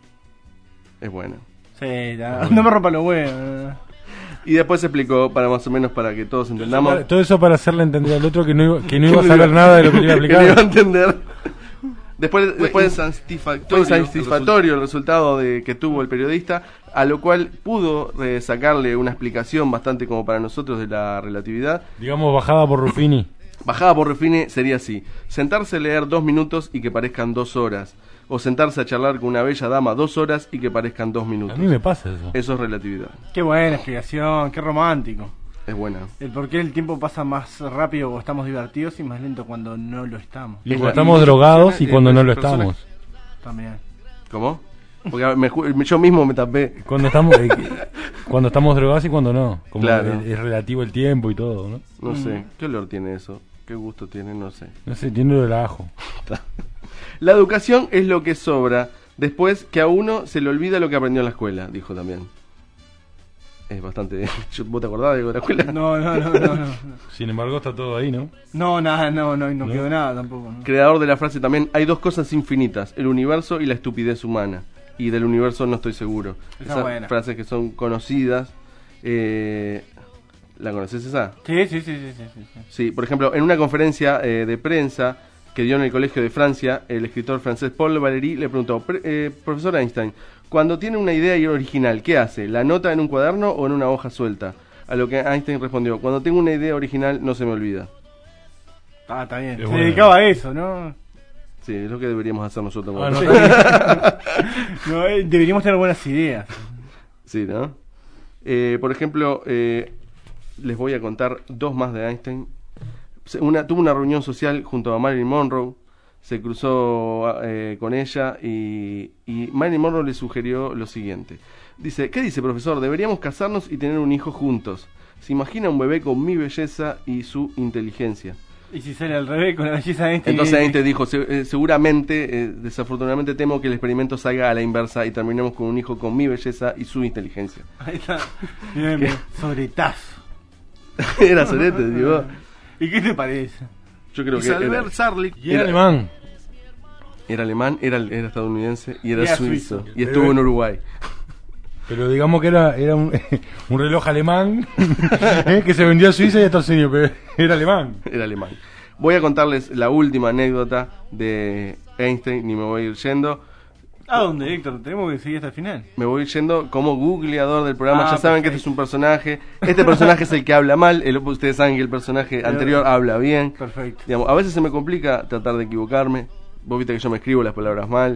Es bueno. Sí, no me rompa los huevos. Y después explicó, para más o menos para que todos entendamos. Todo eso para hacerle entender al otro que no iba a saber nada de lo que le iba a explicar. Que no iba a entender. Después fue satisfactorio el resultado que tuvo el periodista, a lo cual pudo sacarle una explicación bastante como para nosotros de la relatividad. Digamos, bajada por Ruffini. Bajada por Ruffini sería así: sentarse a leer 2 minutos y que parezcan 2 horas. O sentarse a charlar con una bella dama 2 horas y que parezcan 2 minutos. A mí me pasa eso. Eso es relatividad. Qué buena explicación, qué romántico. Es buena. El por qué el tiempo pasa más rápido o estamos divertidos y más lento cuando no lo estamos. Y cuando estamos drogados y cuando no lo estamos. También. ¿Cómo? Porque yo mismo me tapé. Cuando estamos drogados y cuando no. Como claro. Es relativo el tiempo y todo, ¿no? No sé. ¿Qué olor tiene eso? ¿Qué gusto tiene? No sé. No sé, tiene olor a ajo. La educación es lo que sobra después que a uno se le olvida lo que aprendió en la escuela, dijo también. Es bastante... ¿Vos te acordás de algo de la escuela? No. Sin embargo está todo ahí, ¿no? No quedó nada tampoco. ¿No? Creador de la frase también, hay 2 cosas infinitas, el universo y la estupidez humana. Y del universo no estoy seguro. Esas frases que son conocidas. ¿La conoces esa? Sí. Sí, por ejemplo, en una conferencia de prensa que dio en el Colegio de Francia, el escritor francés Paul Valéry le preguntó, profesor Einstein, cuando tiene una idea original, ¿qué hace? ¿La anota en un cuaderno o en una hoja suelta? A lo que Einstein respondió, cuando tengo una idea original no se me olvida. Ah, está bien. Se dedicaba a eso, ¿no? Sí, es lo que deberíamos hacer nosotros. Deberíamos tener buenas ideas. Sí, ¿no? Por ejemplo, les voy a contar 2 más de Einstein. Tuvo una reunión social junto a Marilyn Monroe, se cruzó con ella y Marilyn Monroe le sugirió lo siguiente. Dice, ¿qué dice, profesor? Deberíamos casarnos y tener un hijo juntos. ¿Se imagina un bebé con mi belleza y su inteligencia? ¿Y si sale al revés con la belleza de Einstein? Entonces Einstein dijo, seguramente, desafortunadamente temo que el experimento salga a la inversa y terminemos con un hijo con mi belleza y su inteligencia. Ahí está. Bien. Sobretazo. Era sorete, digo. ¿Y qué te parece? Yo creo que era alemán. Era alemán, era estadounidense y era suizo. Y estuvo en Uruguay. Pero digamos que era un reloj alemán que se vendió a Suiza y a Estados Unidos, pero era alemán. Era alemán. Voy a contarles la última anécdota de Einstein y me voy a ir yendo. ¿A dónde, Héctor? Tenemos que seguir hasta el final. Me voy yendo como googleador del programa. Ya saben que este es un personaje. Este personaje es el que habla mal. Ustedes saben que el personaje anterior habla bien. Perfecto. Digamos, a veces se me complica tratar de equivocarme. Vos viste que yo me escribo las palabras mal.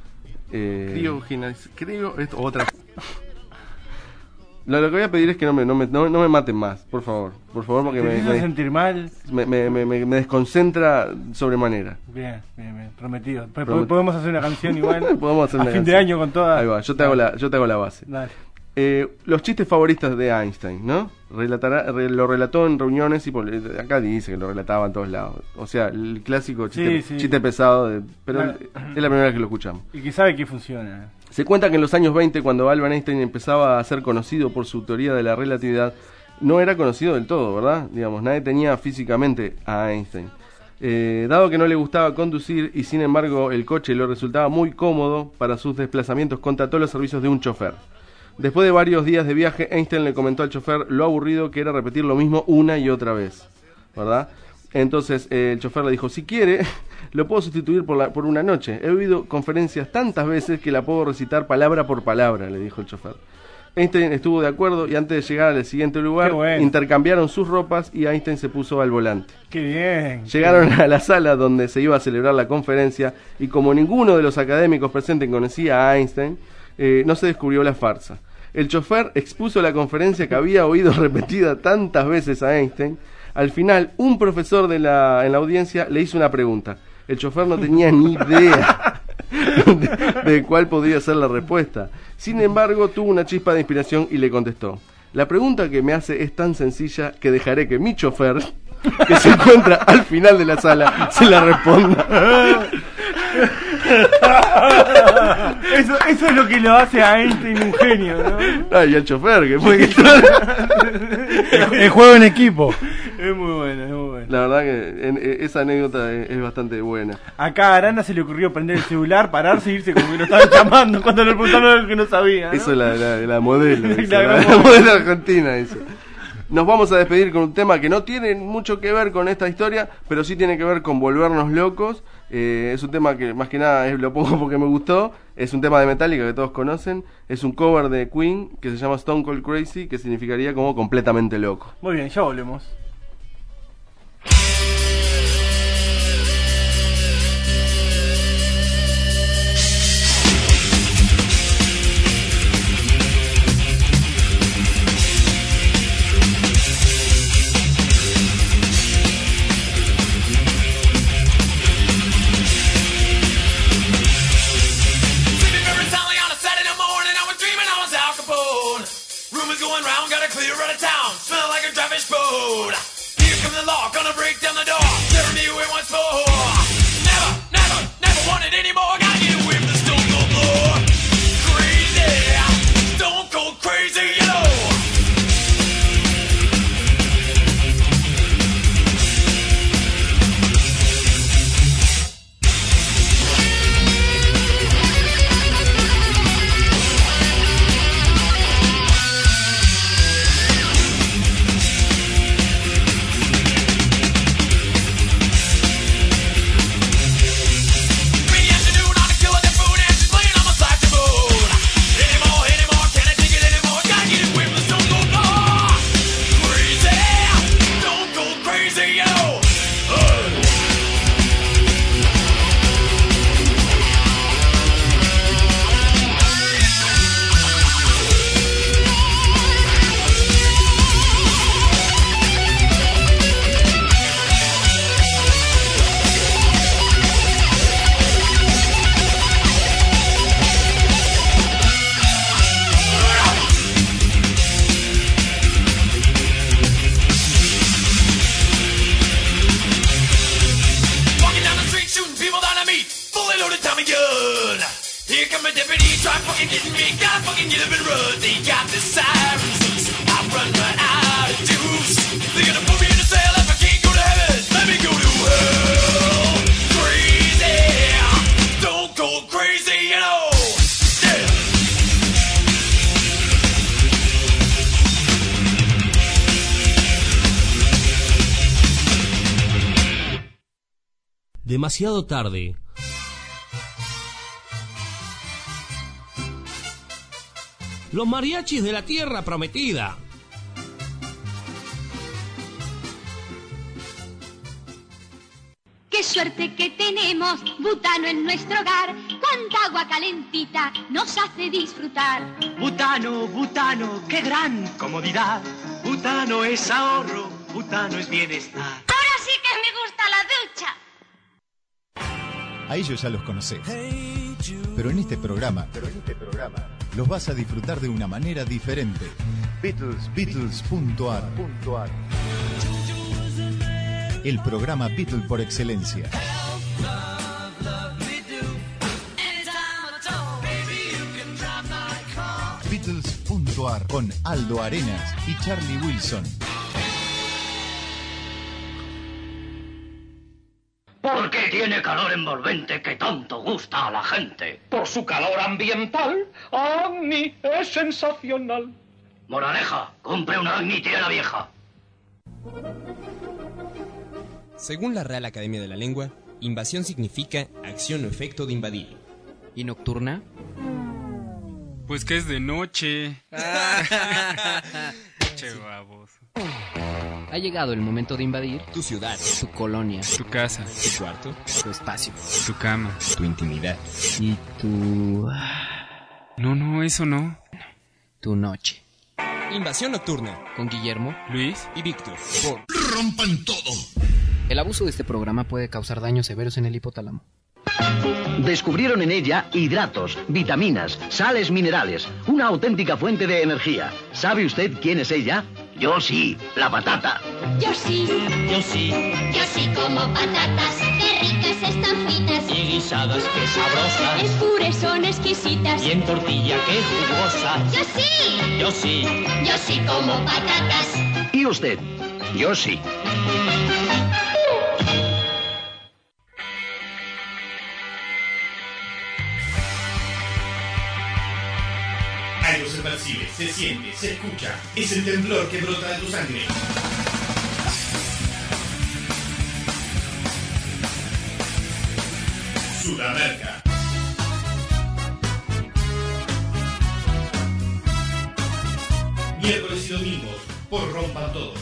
Creo esto, otra. Lo que voy a pedir es que no me maten más, por favor, porque me sentir mal. Me desconcentra sobremanera. Bien, prometido. Podemos hacer una canción igual. Podemos hacer una fin de año con toda. Ahí va, yo te hago la base. Dale. Los chistes favoritos de Einstein, ¿no? Lo relató en reuniones y acá dice que lo relataba en todos lados. O sea, el clásico chiste pesado, pero es la primera vez que lo escuchamos. Y que sabe que funciona. Se cuenta que en los años 20, cuando Albert Einstein empezaba a ser conocido por su teoría de la relatividad, no era conocido del todo, ¿verdad? Digamos, nadie tenía físicamente a Einstein. Dado que no le gustaba conducir y sin embargo el coche le resultaba muy cómodo para sus desplazamientos, contrató los servicios de un chofer. Después de varios días de viaje, Einstein le comentó al chofer lo aburrido que era repetir lo mismo una y otra vez, ¿verdad? Entonces el chofer le dijo, si quiere, lo puedo sustituir por una noche. He oído conferencias tantas veces que la puedo recitar palabra por palabra, le dijo el chofer. Einstein estuvo de acuerdo y antes de llegar al siguiente lugar, intercambiaron sus ropas y Einstein se puso al volante. ¡Qué bien! Llegaron a la sala donde se iba a celebrar la conferencia y como ninguno de los académicos presentes conocía a Einstein, no se descubrió la farsa. El chofer expuso la conferencia que había oído repetida tantas veces a Einstein. Al final, un profesor en la audiencia le hizo una pregunta. El chofer no tenía ni idea de cuál podría ser la respuesta. Sin embargo, tuvo una chispa de inspiración y le contestó: la pregunta que me hace es tan sencilla que dejaré que mi chofer, que se encuentra al final de la sala, se la responda. Eso es lo que lo hace a Einstein un genio, ¿no? Y al chofer, que fue el juego en equipo. Es muy bueno, es muy bueno. La verdad que esa anécdota es bastante buena. Acá a Arana se le ocurrió prender el celular, pararse y irse como que lo estaban llamando cuando le preguntaron algo que no sabía, ¿no? Eso es la modelo. La modelo argentina, eso. Nos vamos a despedir con un tema que no tiene mucho que ver con esta historia, pero sí tiene que ver con volvernos locos. Es un tema que más que nada lo pongo porque me gustó. Es un tema de Metallica que todos conocen. Es un cover de Queen que se llama Stone Cold Crazy, que significaría como completamente loco. Muy bien, ya volvemos. Here comes the law, gonna break down the door. Never knew it once before. Never wanted any more. Gotta get away from the stone cold floor. Crazy, stone cold crazy, you know. Demasiado tarde. Los mariachis de la tierra prometida. Qué suerte que tenemos butano en nuestro hogar. Cuánta agua calentita nos hace disfrutar. Butano, butano, qué gran comodidad. Butano es ahorro, butano es bienestar. Ahora sí que me gusta la ducha. A ellos ya los conocés. Pero en este programa los vas a disfrutar de una manera diferente. Beatles.ar. El programa Beatle por excelencia. Beatles.ar con Aldo Arenas y Charlie Wilson. ¿Por qué tiene calor envolvente que tanto gusta a la gente? Por su calor ambiental, Agni es sensacional. Moraleja, compre una Agni tierra vieja. Según la Real Academia de la Lengua, invasión significa acción o efecto de invadir. ¿Y nocturna? Pues que es de noche. Che baboso. Ha llegado el momento de invadir tu ciudad, tu colonia, tu casa, tu cuarto, tu espacio, tu cama, tu intimidad y tu... No, eso no. Tu noche. Invasión nocturna. Con Guillermo, Luis y Víctor. ¡Rompan todo! El abuso de este programa puede causar daños severos en el hipotálamo. Descubrieron en ella hidratos, vitaminas, sales minerales, una auténtica fuente de energía. ¿Sabe usted quién es ella? Yo sí, la patata. Yo sí. Yo sí. Yo sí como patatas. Qué ricas están fritas. Y guisadas, qué sabrosas. En puré son exquisitas. Y en tortilla, qué jugosas. Yo sí. Yo sí. Yo sí como patatas. ¿Y usted? Yo sí. Algo se percibe, se siente, se escucha. Es el temblor que brota de tu sangre. Sudamérica. Miércoles y domingos por Rompan Todo.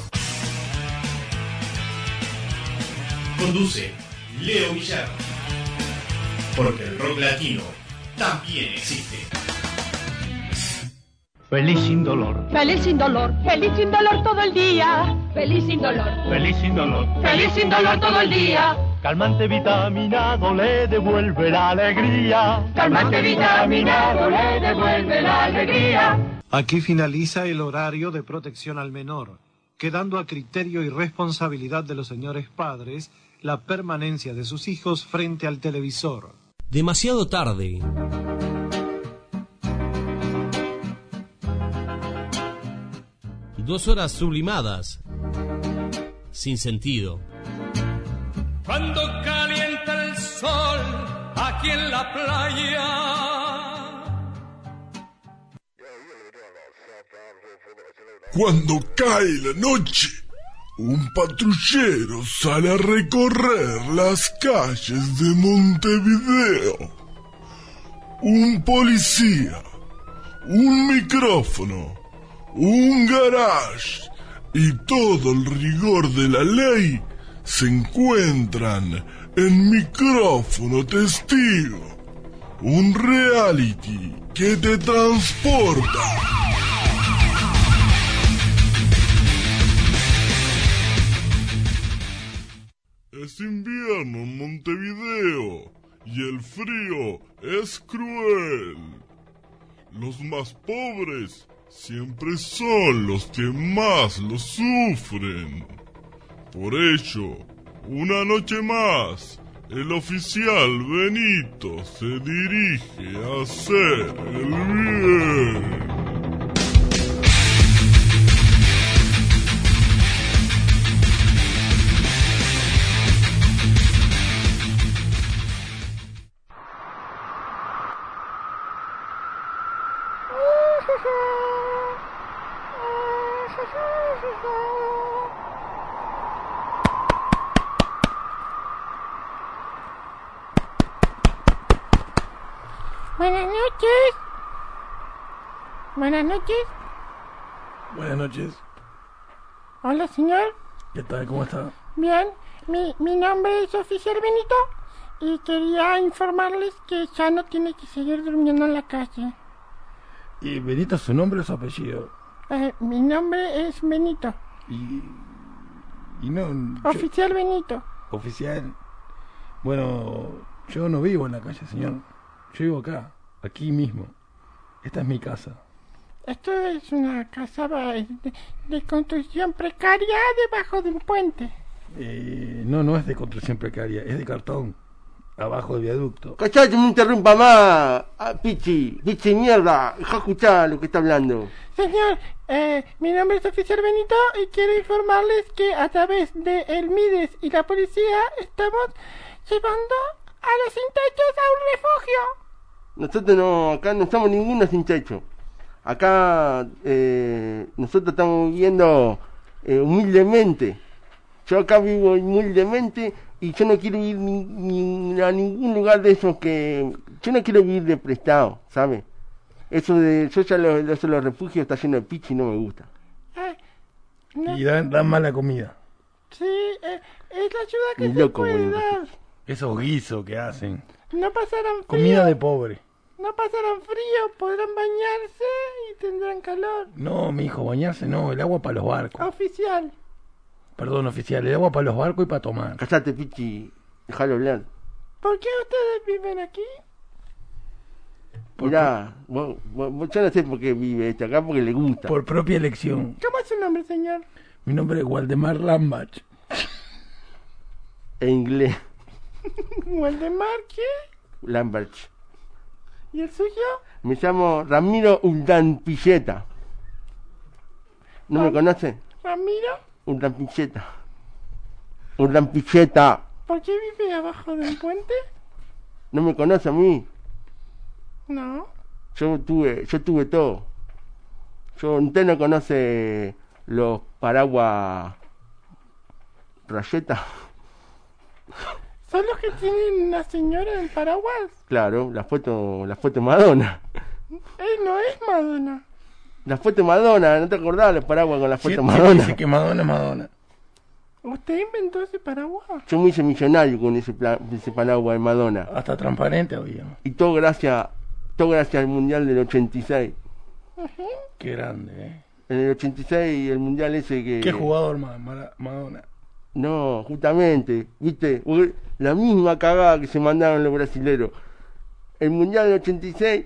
Conduce Leo Villar. Porque el rock latino también existe. Feliz sin dolor. Feliz sin dolor. Feliz sin dolor todo el día. Feliz sin dolor. Feliz sin dolor. Feliz sin dolor todo el día. Calmante vitaminado le devuelve la alegría. Calmante vitaminado le devuelve la alegría. Aquí finaliza el horario de protección al menor, quedando a criterio y responsabilidad de los señores padres la permanencia de sus hijos frente al televisor. Demasiado tarde. Dos horas sublimadas, sin sentido. Cuando calienta el sol aquí en la playa. Cuando cae la noche, un patrullero sale a recorrer las calles de Montevideo. Un policía, un micrófono, un garage y todo el rigor de la ley se encuentran en Micrófono Testigo, un reality que te transporta. Es invierno en Montevideo y el frío es cruel. Los más pobres siempre son los que más lo sufren. Por ello, una noche más, el oficial Benito se dirige a hacer el bien. Buenas noches. Buenas noches. Buenas noches. Hola, señor. ¿Qué tal? ¿Cómo está? Bien. Mi nombre es Oficial Benito y quería informarles que ya no tiene que seguir durmiendo en la calle. ¿Y Benito es su nombre o su apellido? Mi nombre es Benito. Y no... Oficial Benito. Oficial. Bueno, yo no vivo en la calle, señor. Yo vivo acá, aquí mismo. Esta es mi casa. Esto es una casa de construcción precaria debajo de un puente. No es de construcción precaria, es de cartón. Abajo del viaducto. Cachate, no me interrumpa más, Pichi mierda, deja escuchar lo que está hablando. Señor, mi nombre es Oficial Benito y quiero informarles que a través de el Mides y la policía estamos llevando a los sin techos a un refugio. Nosotros no, acá no estamos ninguno sin techo. Acá nosotros estamos viviendo humildemente. Yo acá vivo humildemente y yo no quiero ir ni a ningún lugar de esos que... Yo no quiero vivir de prestado, ¿sabes? Eso de... Yo ya los refugios está lleno de pichi y no me gusta. No. Y dan mala comida. Sí, es la ayuda que Ni se loco, puede boludo. dar. Esos guisos que hacen. No pasarán frío. Comida de pobre. No pasarán frío, podrán bañarse y tendrán calor. No, mi hijo, bañarse no, el agua para los barcos. Oficial. Perdón, oficial, el agua para los barcos y para tomar. Cállate, Pichi, déjalo hablar. ¿Por qué ustedes viven aquí? Mirá, vos, yo no sé por qué vive acá, porque le gusta. Por propia elección. ¿Cómo es su nombre, señor? Mi nombre es Waldemar Lambach. En inglés. ¿Waldemar qué? Lambert. ¿Y el suyo? Me llamo Ramiro Urdanpilleta. ¿No me conoce? ¿Ramiro? Urdanpilleta. ¿Por qué vive abajo del puente? ¿No me conoce a mí? No. Yo tuve todo. ¿Usted no conoce los paraguas Rayeta? ¿Son los que tienen la señora en el paraguas? Claro, la foto de Madonna. No es Madonna. La foto de Madonna, ¿no te acordás los paraguas con la foto de Sí, Madonna? dice que Madonna es Madonna. ¿Usted inventó ese paraguas? Yo me hice millonario con ese paraguas de Madonna. Hasta transparente había. Y todo gracias al Mundial del 86. Qué grande, En el 86 el Mundial ese que... ¿Qué jugador Madonna? No, justamente, viste, la misma cagada que se mandaron los brasileros. El Mundial del 86,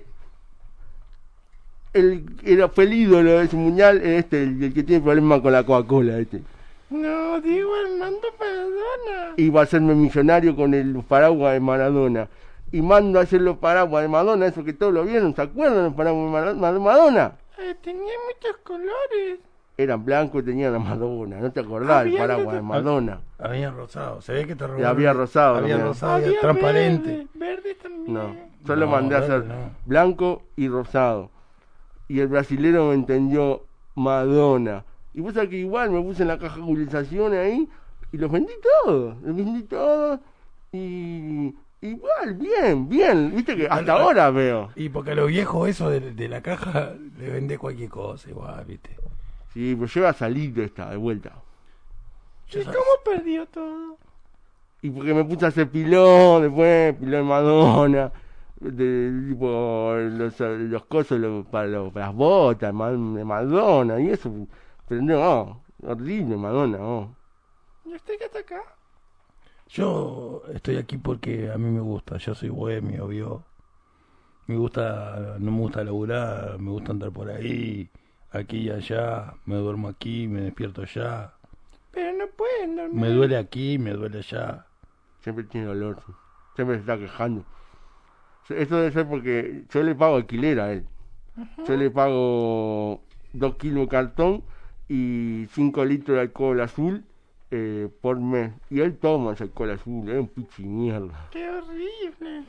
fue el ídolo de ese Mundial, el que tiene problemas con la Coca-Cola, No, digo Armando Maradona. Iba a hacerme millonario con el paraguas de Maradona. Y mando a hacer los paraguas de Madonna, eso que todos lo vieron, ¿se acuerdan los paraguas de Madonna? Tenía muchos colores. Eran blancos y tenían a Madonna, ¿no te acordás del paraguas de Madonna? Había rosado, se ve que te robaron. Había rosado. Había rosado, había transparente. Verde también. No, yo lo mandé a hacer blanco y rosado. Y el brasilero me entendió Madonna. Y vos sabés que igual me puse en la caja de utilización ahí y los vendí todos. Y igual, bien, viste que hasta ahora veo. Y porque a los viejos eso de la caja le vendés cualquier cosa igual, viste. Sí, pero lleva a salir de vuelta. ¿Y cómo perdió todo? Y porque me puse a hacer pilón, después pilón de Madonna, tipo los cosos para las botas de Madonna y eso. Pero no, horrible Madonna, no. ¿Y usted qué está acá? Yo estoy aquí porque a mí me gusta, yo soy bohemio, ¿vio? No me gusta laburar, me gusta andar por ahí, aquí y allá, me duermo aquí, me despierto allá. Pero no pueden dormir. Me duele aquí, me duele allá. Siempre tiene dolor, siempre se está quejando. Eso debe ser porque yo le pago alquiler a él. Yo le pago 2 kilos de cartón y 5 litros de alcohol azul por mes. Y él toma ese alcohol azul, es un pichi mierda. ¡Qué horrible!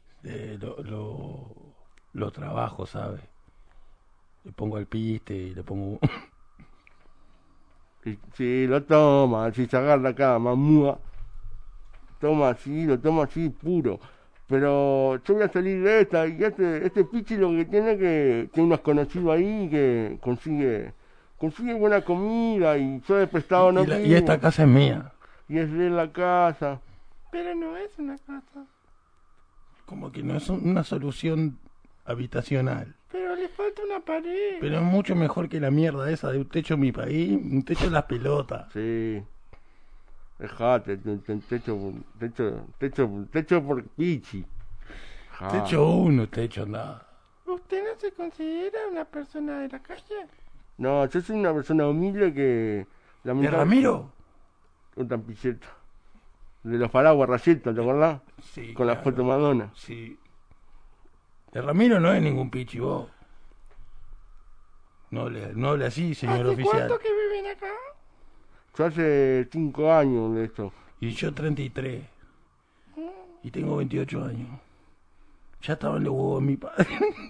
Lo trabajo, ¿sabes? Le pongo al piste y le pongo... Sí, lo toma, si se agarra acá, mamúa. Lo toma así puro. Pero yo voy a salir de esta y este pichi lo que tiene que tiene unos conocidos ahí que consigue buena comida y yo de prestado no y esta casa es mía. Y es de la casa. Pero no es una casa. Como que no es una solución habitacional. Pero le falta una pared. Pero es mucho mejor que la mierda esa de un techo en mi país, un techo en las pelotas. Sí. Dejate, techo por pichi. Techo uno, techo nada. ¿Usted no se considera una persona de la calle? No, yo soy una persona humilde que... ¿De Ramiro? Un tampiceta. De los paraguas rayetas, ¿te acordás? Sí. Con la foto Madonna. Sí. De Ramiro no es ningún pichi, vos. No hable así, señor oficial. ¿Cuánto que viven acá? Yo hace 5 años de esto. Y yo 33. Y tengo 28 años. Ya estaban los huevos de mi padre.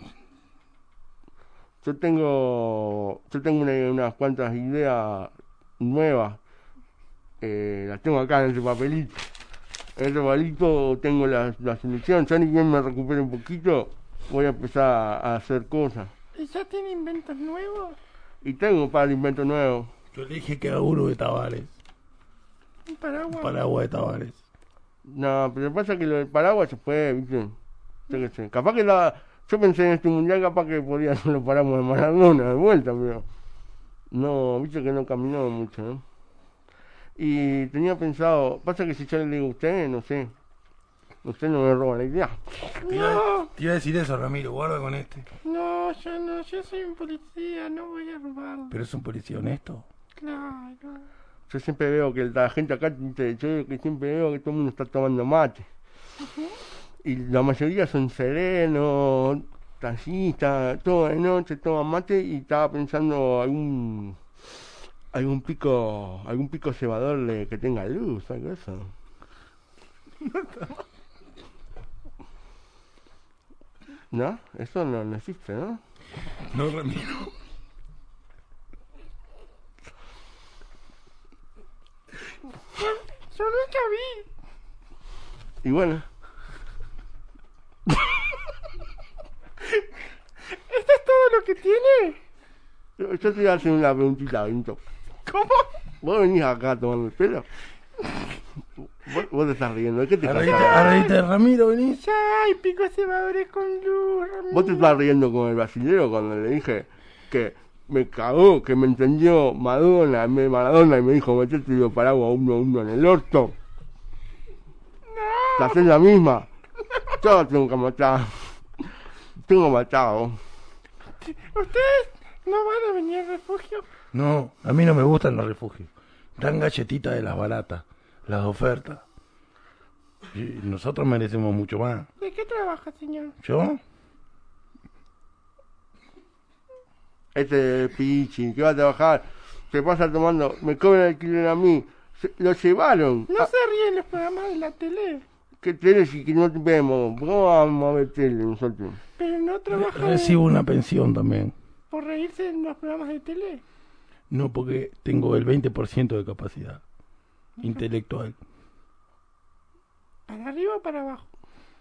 Yo tengo unas cuantas ideas nuevas. Las tengo acá en ese papelito. En ese papelito tengo la selección. Ya ni bien me recupere un poquito, voy a empezar a hacer cosas. ¿Y ya tiene inventos nuevos? Y tengo un par de inventos nuevos. Yo le dije que haga uno de Tavares. ¿Un paraguas? Un paraguas de Tavares. No, pero pasa que lo del paraguas se fue, ¿viste? Yo qué sé. Capaz que yo pensé en este mundial, capaz que podía hacer los paraguas de Maradona de vuelta, pero... No, viste que no caminó mucho, ¿no? Y tenía pensado... Pasa que si yo le digo a usted, no sé... Usted no me roba la idea. Te iba a decir eso, Ramiro, guarda con este. No, yo soy un policía, no voy a robarlo. ¿Pero es un policía honesto? Claro. Yo siempre veo que la gente acá, yo que siempre veo que todo el mundo está tomando mate. Y la mayoría son serenos, taxistas, toda la noche toman mate y estaba pensando algún pico cebador que tenga luz, algo de eso. ¿No? Eso no existe, ¿no? No, Ramiro. Yo nunca vi. Y bueno. ¿Esto es todo lo que tiene? Yo te voy a hacer una preguntita, Benito. ¿Cómo? ¿Vos venís acá tomando el pelo? ¿Vos te estás riendo? ¿De qué te pasa? Arreíte, Ramiro, venís. Ay, pico cebadores con luz, Ramiro. ¿Vos te estás riendo con el brasilero cuando le dije que me cagó, que me entendió Maradona y me dijo metete los paraguas uno a uno en el orto? No. ¿Te haces la misma? Yo tengo que matar. Tengo matado. ¿Ustedes no van a venir al refugio? No, a mí no me gustan los refugios. Dan galletitas de las baratas, las ofertas. Y nosotros merecemos mucho más. ¿De qué trabaja, señor? ¿Yo? Este pichi, que va a trabajar, se pasa tomando, me cobran el alquiler a mí. Lo llevaron. No se ríen los programas de la tele. ¿Qué tele si que no vemos? ¿Cómo vamos a ver tele nosotros? Pero no trabaja. Recibo una pensión también. ¿Por reírse en los programas de tele? No, porque tengo el 20% de capacidad intelectual. ¿Para arriba o para abajo?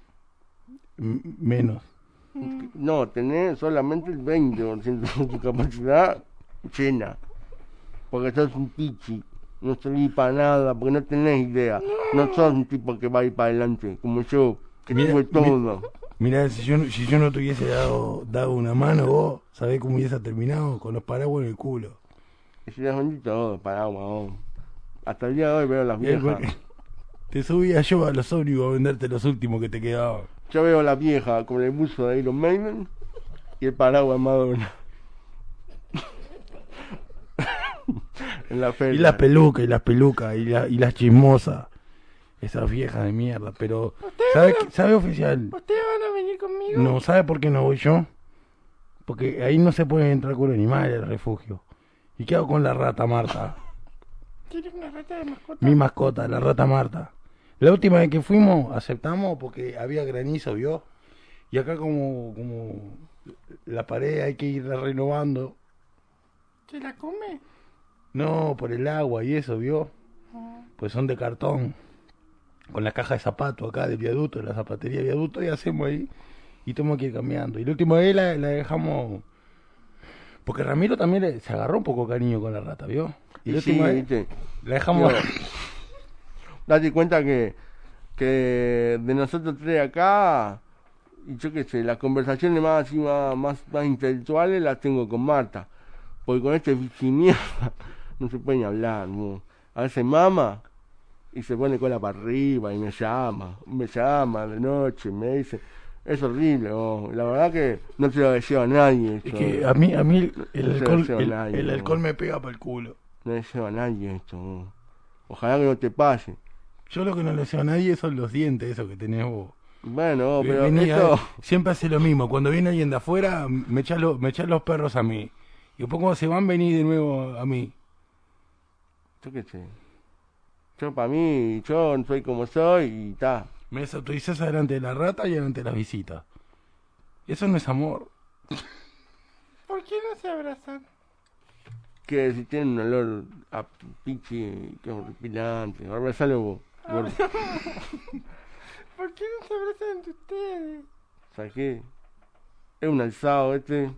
Menos. No, tenés solamente el 20% de tu capacidad llena. Porque sos un pichi. No servís para nada, porque no tenés idea. No sos un tipo que va a ir para adelante, como yo, que tuve todo. Mirá, si yo no te hubiese dado una mano, vos sabés cómo hubiese terminado con los paraguas en el culo. Y si las vendí todo, paraguas, vos. Hasta el día de hoy veo las viejas. Te subía yo a los ómnibus a venderte los últimos que te quedaban. Yo veo a la vieja con el buzo de Iron Maiden y el paraguas de Madonna. En la feria. Y las pelucas, y las chismosas. Esas viejas de mierda, pero... ¿Sabe, oficial? ¿Ustedes van a venir conmigo? No, ¿sabe por qué no voy yo? Porque ahí no se puede entrar con animales al refugio. ¿Y qué hago con la rata Marta? ¿Tienes una rata de mascota? Mi mascota, la rata Marta. La última vez que fuimos, aceptamos porque había granizo, ¿vio? Y acá como la pared hay que irla renovando. ¿Se la come? No, por el agua y eso, ¿vio? Pues son de cartón. Con la caja de zapatos acá del viaducto, de la zapatería viaducto, y hacemos ahí. Y tenemos que ir cambiando. Y la última vez la dejamos... Porque Ramiro también se agarró un poco cariño con la rata, ¿vio? Y la última vez la dejamos... Date cuenta que de nosotros tres acá, y yo qué sé, las conversaciones más intelectuales las tengo con Marta. Porque con este mierda no se puede ni hablar, ¿no? A veces mama y se pone cola para arriba y me llama de noche, me dice, Es horrible, vos. La verdad que no se lo deseo a nadie. Es esto. que a mí el No se lo alcohol, deseo a nadie, el alcohol vos. me pega por el culo. No le deseo a nadie esto, vos. Ojalá que no te pase. Yo lo que no le deseo a nadie son los dientes, esos que tenés vos. Bueno, pero Vení, esto... siempre hace lo mismo. Cuando viene alguien de afuera, me echás los perros a mí. Y después cuando se van, venís de nuevo a mí. Yo qué sé. Yo para mí, yo soy como soy y está. Me desautorizás delante de la rata y delante de las visitas. Eso no es amor. ¿Por qué no se abrazan? Que si tienen un olor a pichi, que es horripilante. Abrazalo vos. gordo. ¿Por qué no se abrazan entre ustedes? ¿Sabes qué? Es un alzado este.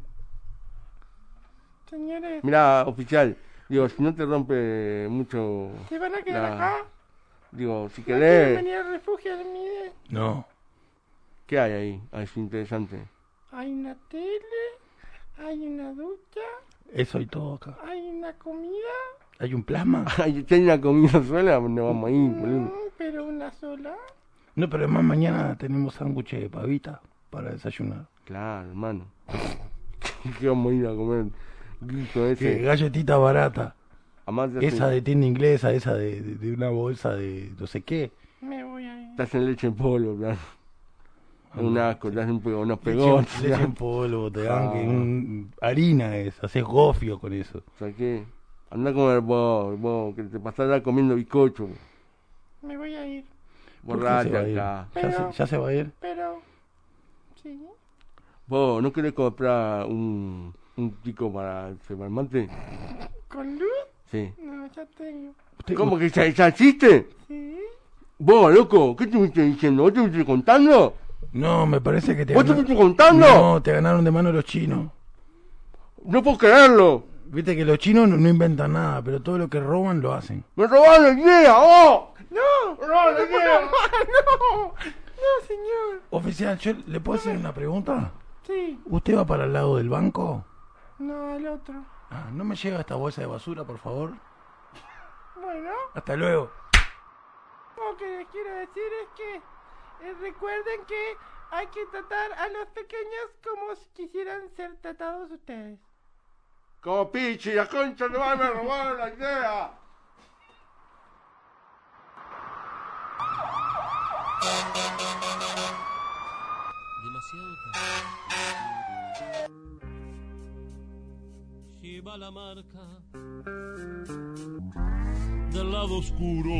Señores, Mirá, oficial. Digo, si no te rompe mucho... ¿se van a quedar acá? Digo, si ¿No quieren querés... venir al refugio del Mide? No. ¿Qué hay ahí? Ah, es interesante. Hay una tele, hay una ducha, Eso y todo acá. hay una comida, ¿Hay un plasma? Ay, ¿hay una comida sola? No vamos a ir, boludo. pero una sola. No, pero además mañana tenemos sándwiches de pavita para desayunar. Claro, hermano. ¿Qué vamos a ir a comer? Grito ese. ¿Qué? Galletita barata. Además, Esa de tienda inglesa, esa de una bolsa de no sé qué. Me voy a ir. Estás en leche en polvo, claro. Es un asco, te hacen unos pegones. Leche en polvo, te dan harina haces gofio con eso. O sea, ¿qué? Anda a comer vos, que te pasás comiendo bizcocho. Me voy a ir. Borracha acá. ¿Ya se va a ir? Pero, sí. ¿Vos no querés comprar un chico para el semanmante? ¿Con luz? Sí. No, ya tengo. ¿Cómo que ya existe? Sí. Vos, loco, ¿qué te estuviste diciendo? ¿Vos te estuviste contando? No, me parece que te ¿Vos te ganaron. estuviste contando? No, te ganaron de mano los chinos. No puedo creerlo. Viste que los chinos no inventan nada, pero todo lo que roban lo hacen. ¡Me robaron la idea! ¡Oh! ¡No! ¡Me robaron la idea! ¡No! ¡No, señor! Oficial, ¿le puedo hacer una pregunta? Sí. ¿Usted va para el lado del banco? No, al otro. Ah, ¿no me lleva esta bolsa de basura, por favor? Bueno, Hasta luego. lo que les quiero decir es que recuerden que hay que tratar a los pequeños como si quisieran ser tratados ustedes. Como Pichi, la concha de madre, me robaron la idea. Demasiado tarde. Lleva la marca del lado oscuro.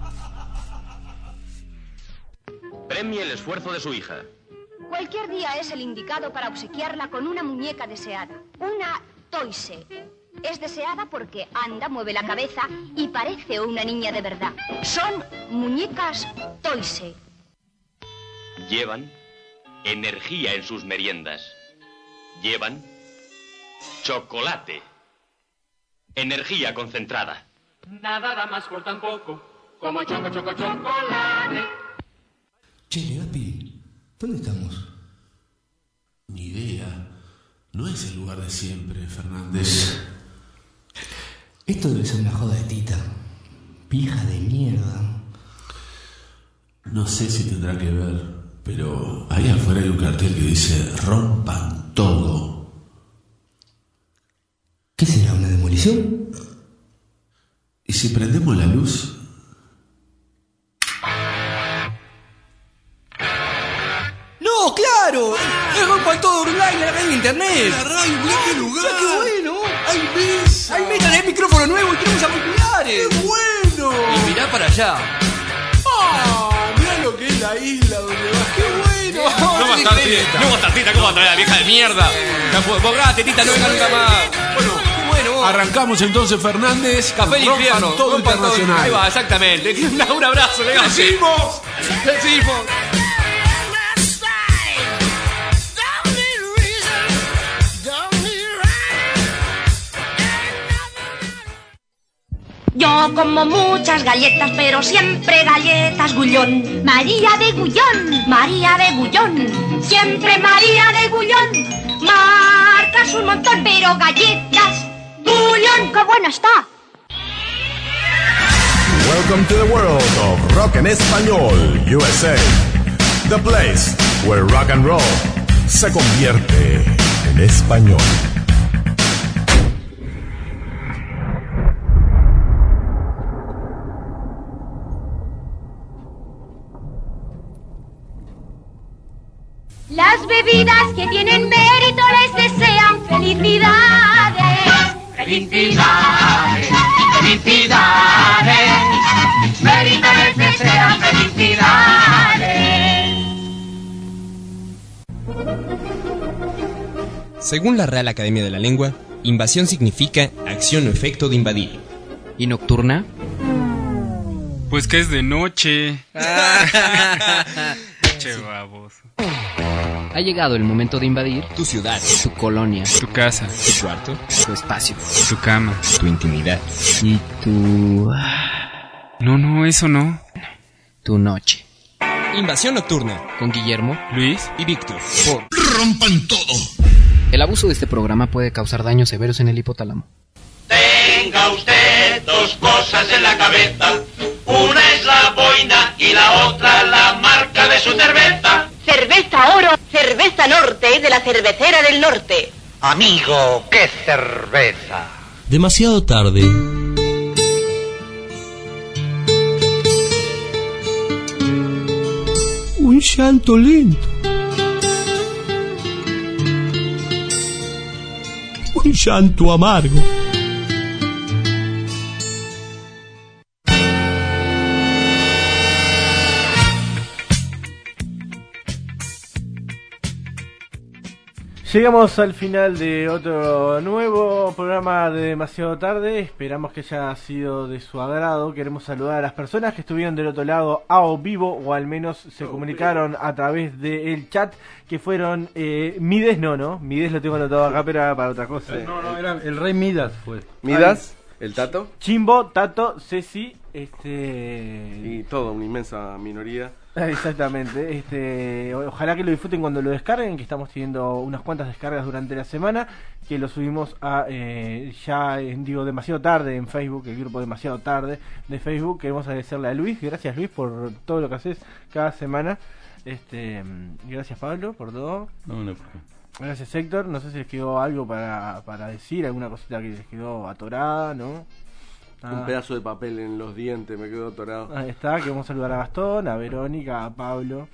Premie el esfuerzo de su hija. Cualquier día es el indicado para obsequiarla con una muñeca deseada. Una Toise. Es deseada porque anda, mueve la cabeza y parece una niña de verdad. Son muñecas Toise. Llevan energía en sus meriendas. Llevan chocolate. Energía concentrada. Nada da más por tan poco como chocolate. Che, Negapi, ¿dónde estamos? Ni idea. No es el lugar de siempre, Fernández. Esto debe ser una joda de Tita. Pija de mierda. No sé si tendrá que ver, pero ahí afuera hay un cartel que dice rompan todo. ¿Qué será, una demolición? ¿Y si prendemos la luz? ¡No, claro! ¡Es rompan todo online, la radio internet! ¡La radio, mirá qué lugar! ¡Qué bueno! ¡Hay mesa! ¡Hay mesa, tenés micrófono nuevo y tenemos auriculares! ¡Qué bueno! Y mirá para allá. ¡Ah! Mirá lo que es la isla donde vas. ¡Qué bueno! No va a estar Tita. No va a estar Tita, ¿cómo va a traer a la vieja de mierda? Borrate, Tita, no venga nunca más. Bueno, arrancamos entonces, Fernández. Café del infierno. Todo internacional. Ahí va, exactamente. Un abrazo, legal. ¡Decimos! ¡Decimos! Yo como muchas galletas, pero siempre galletas Gullón. María de Gullón, María de Gullón, siempre María de Gullón. Marcas un montón, pero galletas Gullón, qué buena está. Welcome to the world of rock en español, USA. The place where rock and roll se convierte en español. Las bebidas que tienen mérito les desean felicidades. Felicidades, felicidades, mérito les desean felicidades. Según la Real Academia de la Lengua, invasión significa acción o efecto de invadir. ¿Y nocturna? Pues que es de noche. Che baboso. Ha llegado el momento de invadir tu ciudad, tu colonia, tu casa, tu cuarto, tu espacio, tu cama, tu intimidad y tu... No, eso no. Tu noche. Invasión nocturna. Con Guillermo, Luis y Víctor. ¡Rompan todo! El abuso de este programa puede causar daños severos en el hipotálamo. Tenga usted dos cosas en la cabeza. Una es la boina y la otra la marca de su cerveza. Cerveza Oro, cerveza Norte de la Cervecera del Norte. Amigo, qué cerveza. Demasiado tarde. Un llanto lento. Un llanto amargo. Llegamos al final de otro nuevo programa de Demasiado Tarde. Esperamos que haya sido de su agrado. Queremos saludar a las personas que estuvieron del otro lado a vivo, o al menos se comunicaron a través del chat, que fueron Mides, no, Mides lo tengo anotado acá, pero era para otra cosa. No, era el rey Midas fue. ¿Midas? ¿El Tato? Chimbo, Tato, Ceci, y toda una inmensa minoría. Exactamente. Ojalá que lo disfruten cuando lo descarguen, que estamos teniendo unas cuantas descargas durante la semana, que lo subimos a Demasiado Tarde en Facebook, el grupo Demasiado Tarde de Facebook. Queremos agradecerle a Luis, gracias Luis por todo lo que haces cada semana. Gracias Pablo por todo. No. Gracias Héctor, no sé si les quedó algo para decir, alguna cosita que les quedó atorada, ¿no? Un pedazo de papel en los dientes me quedó atorado. Ahí está, queremos saludar a Gastón, a Verónica, a Pablo.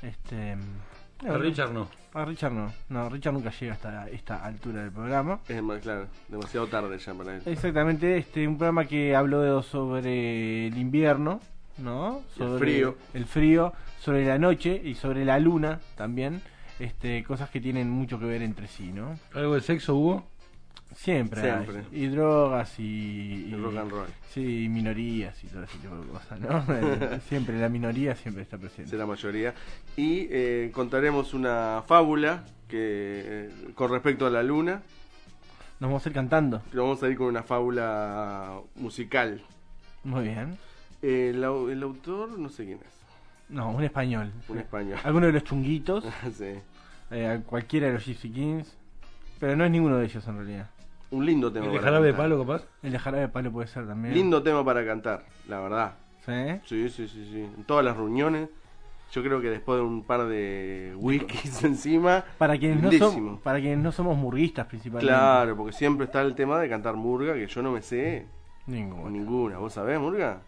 A Richard no. A Richard no. No, Richard nunca llega hasta esta altura del programa. Es más, claro, demasiado tarde ya para él. Exactamente, un programa que habló sobre el invierno, ¿no? Sobre el frío, sobre la noche y sobre la luna también. Cosas que tienen mucho que ver entre sí, ¿no? ¿Algo de sexo hubo? Siempre. Y drogas y rock and roll. Sí, y minorías y todo ese tipo de cosas, ¿no? Siempre la minoría siempre está presente. De la mayoría. Y contaremos una fábula que con respecto a la luna. Nos vamos a ir cantando. Vamos a ir con una fábula musical. Muy bien. El autor no sé quién es. No, un español. Un español. Alguno de los chunguitos. Sí. Cualquiera de los Gypsy Kings. Pero no es ninguno de ellos en realidad. Un lindo tema. ¿El de Jarabe de Palo, capaz? El de Jarabe de Palo puede ser también. Lindo tema para cantar, la verdad. ¿Sí? Sí. En todas las reuniones. Yo creo que después de un par de whiskies encima. Para quienes no somos murguistas principalmente. Claro, porque siempre está el tema de cantar murga, que yo no me sé ninguna. ¿Vos sabés murga?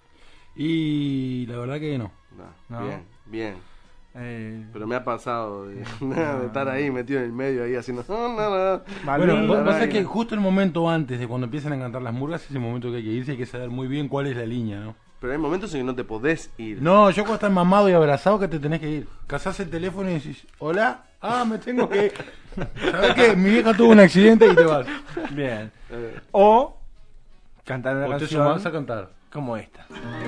Y la verdad que no. Bien. Pero me ha pasado de estar ahí metido en el medio ahí haciendo Bueno, vos sabés que justo el momento antes de cuando empiezan a cantar las murgas es el momento que hay que irse, hay que saber muy bien cuál es la línea, ¿no? Pero hay momentos en que no te podés ir. No, yo cuando estás mamado y abrazado que te tenés que ir. Cazás el teléfono y decís, hola, me tengo que ir. ¿Sabés qué? Mi vieja tuvo un accidente y te vas. Bien. O cantar una canción. Te sumás a cantar. Como esta.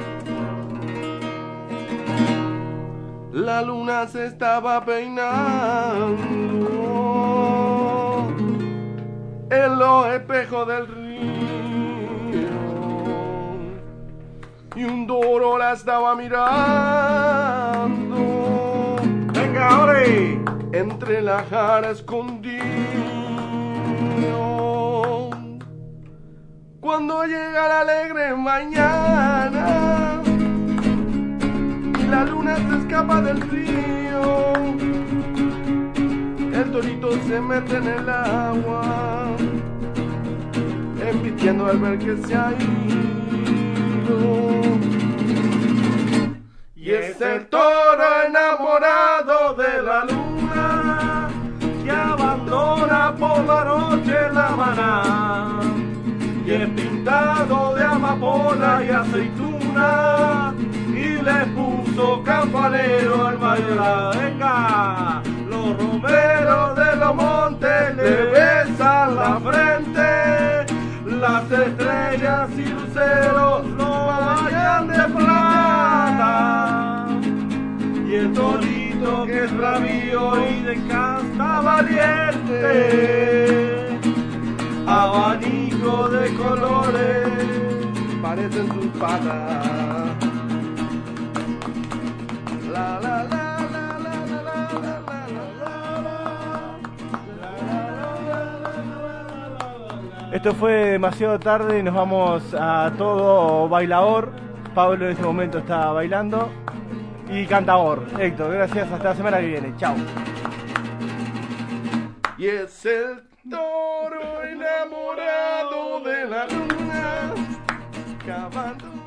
La luna se estaba peinando en los espejos del río y un toro la estaba mirando. Venga, ahora entre la jara escondido. Cuando llega la alegre mañana, la luna se escapa del río torito se mete en el agua, embistiendo al ver que se ha ido. Y es el toro enamorado de la luna que abandona por la noche la maná, y es pintado de amapola y aceituna, y le puso campanero al bailar. Venga, los romeros de los montes le besan la frente, las estrellas y luceros lo bañan de plata, y el torito que es bravío y de casta valiente, abanico de colores parecen sus patas. La la la. Esto fue demasiado tarde y nos vamos a todo bailador. Pablo en este momento está bailando. Y cantador. Héctor, gracias. Hasta la semana que viene. Chao. Y es el toro enamorado de la luna, cavando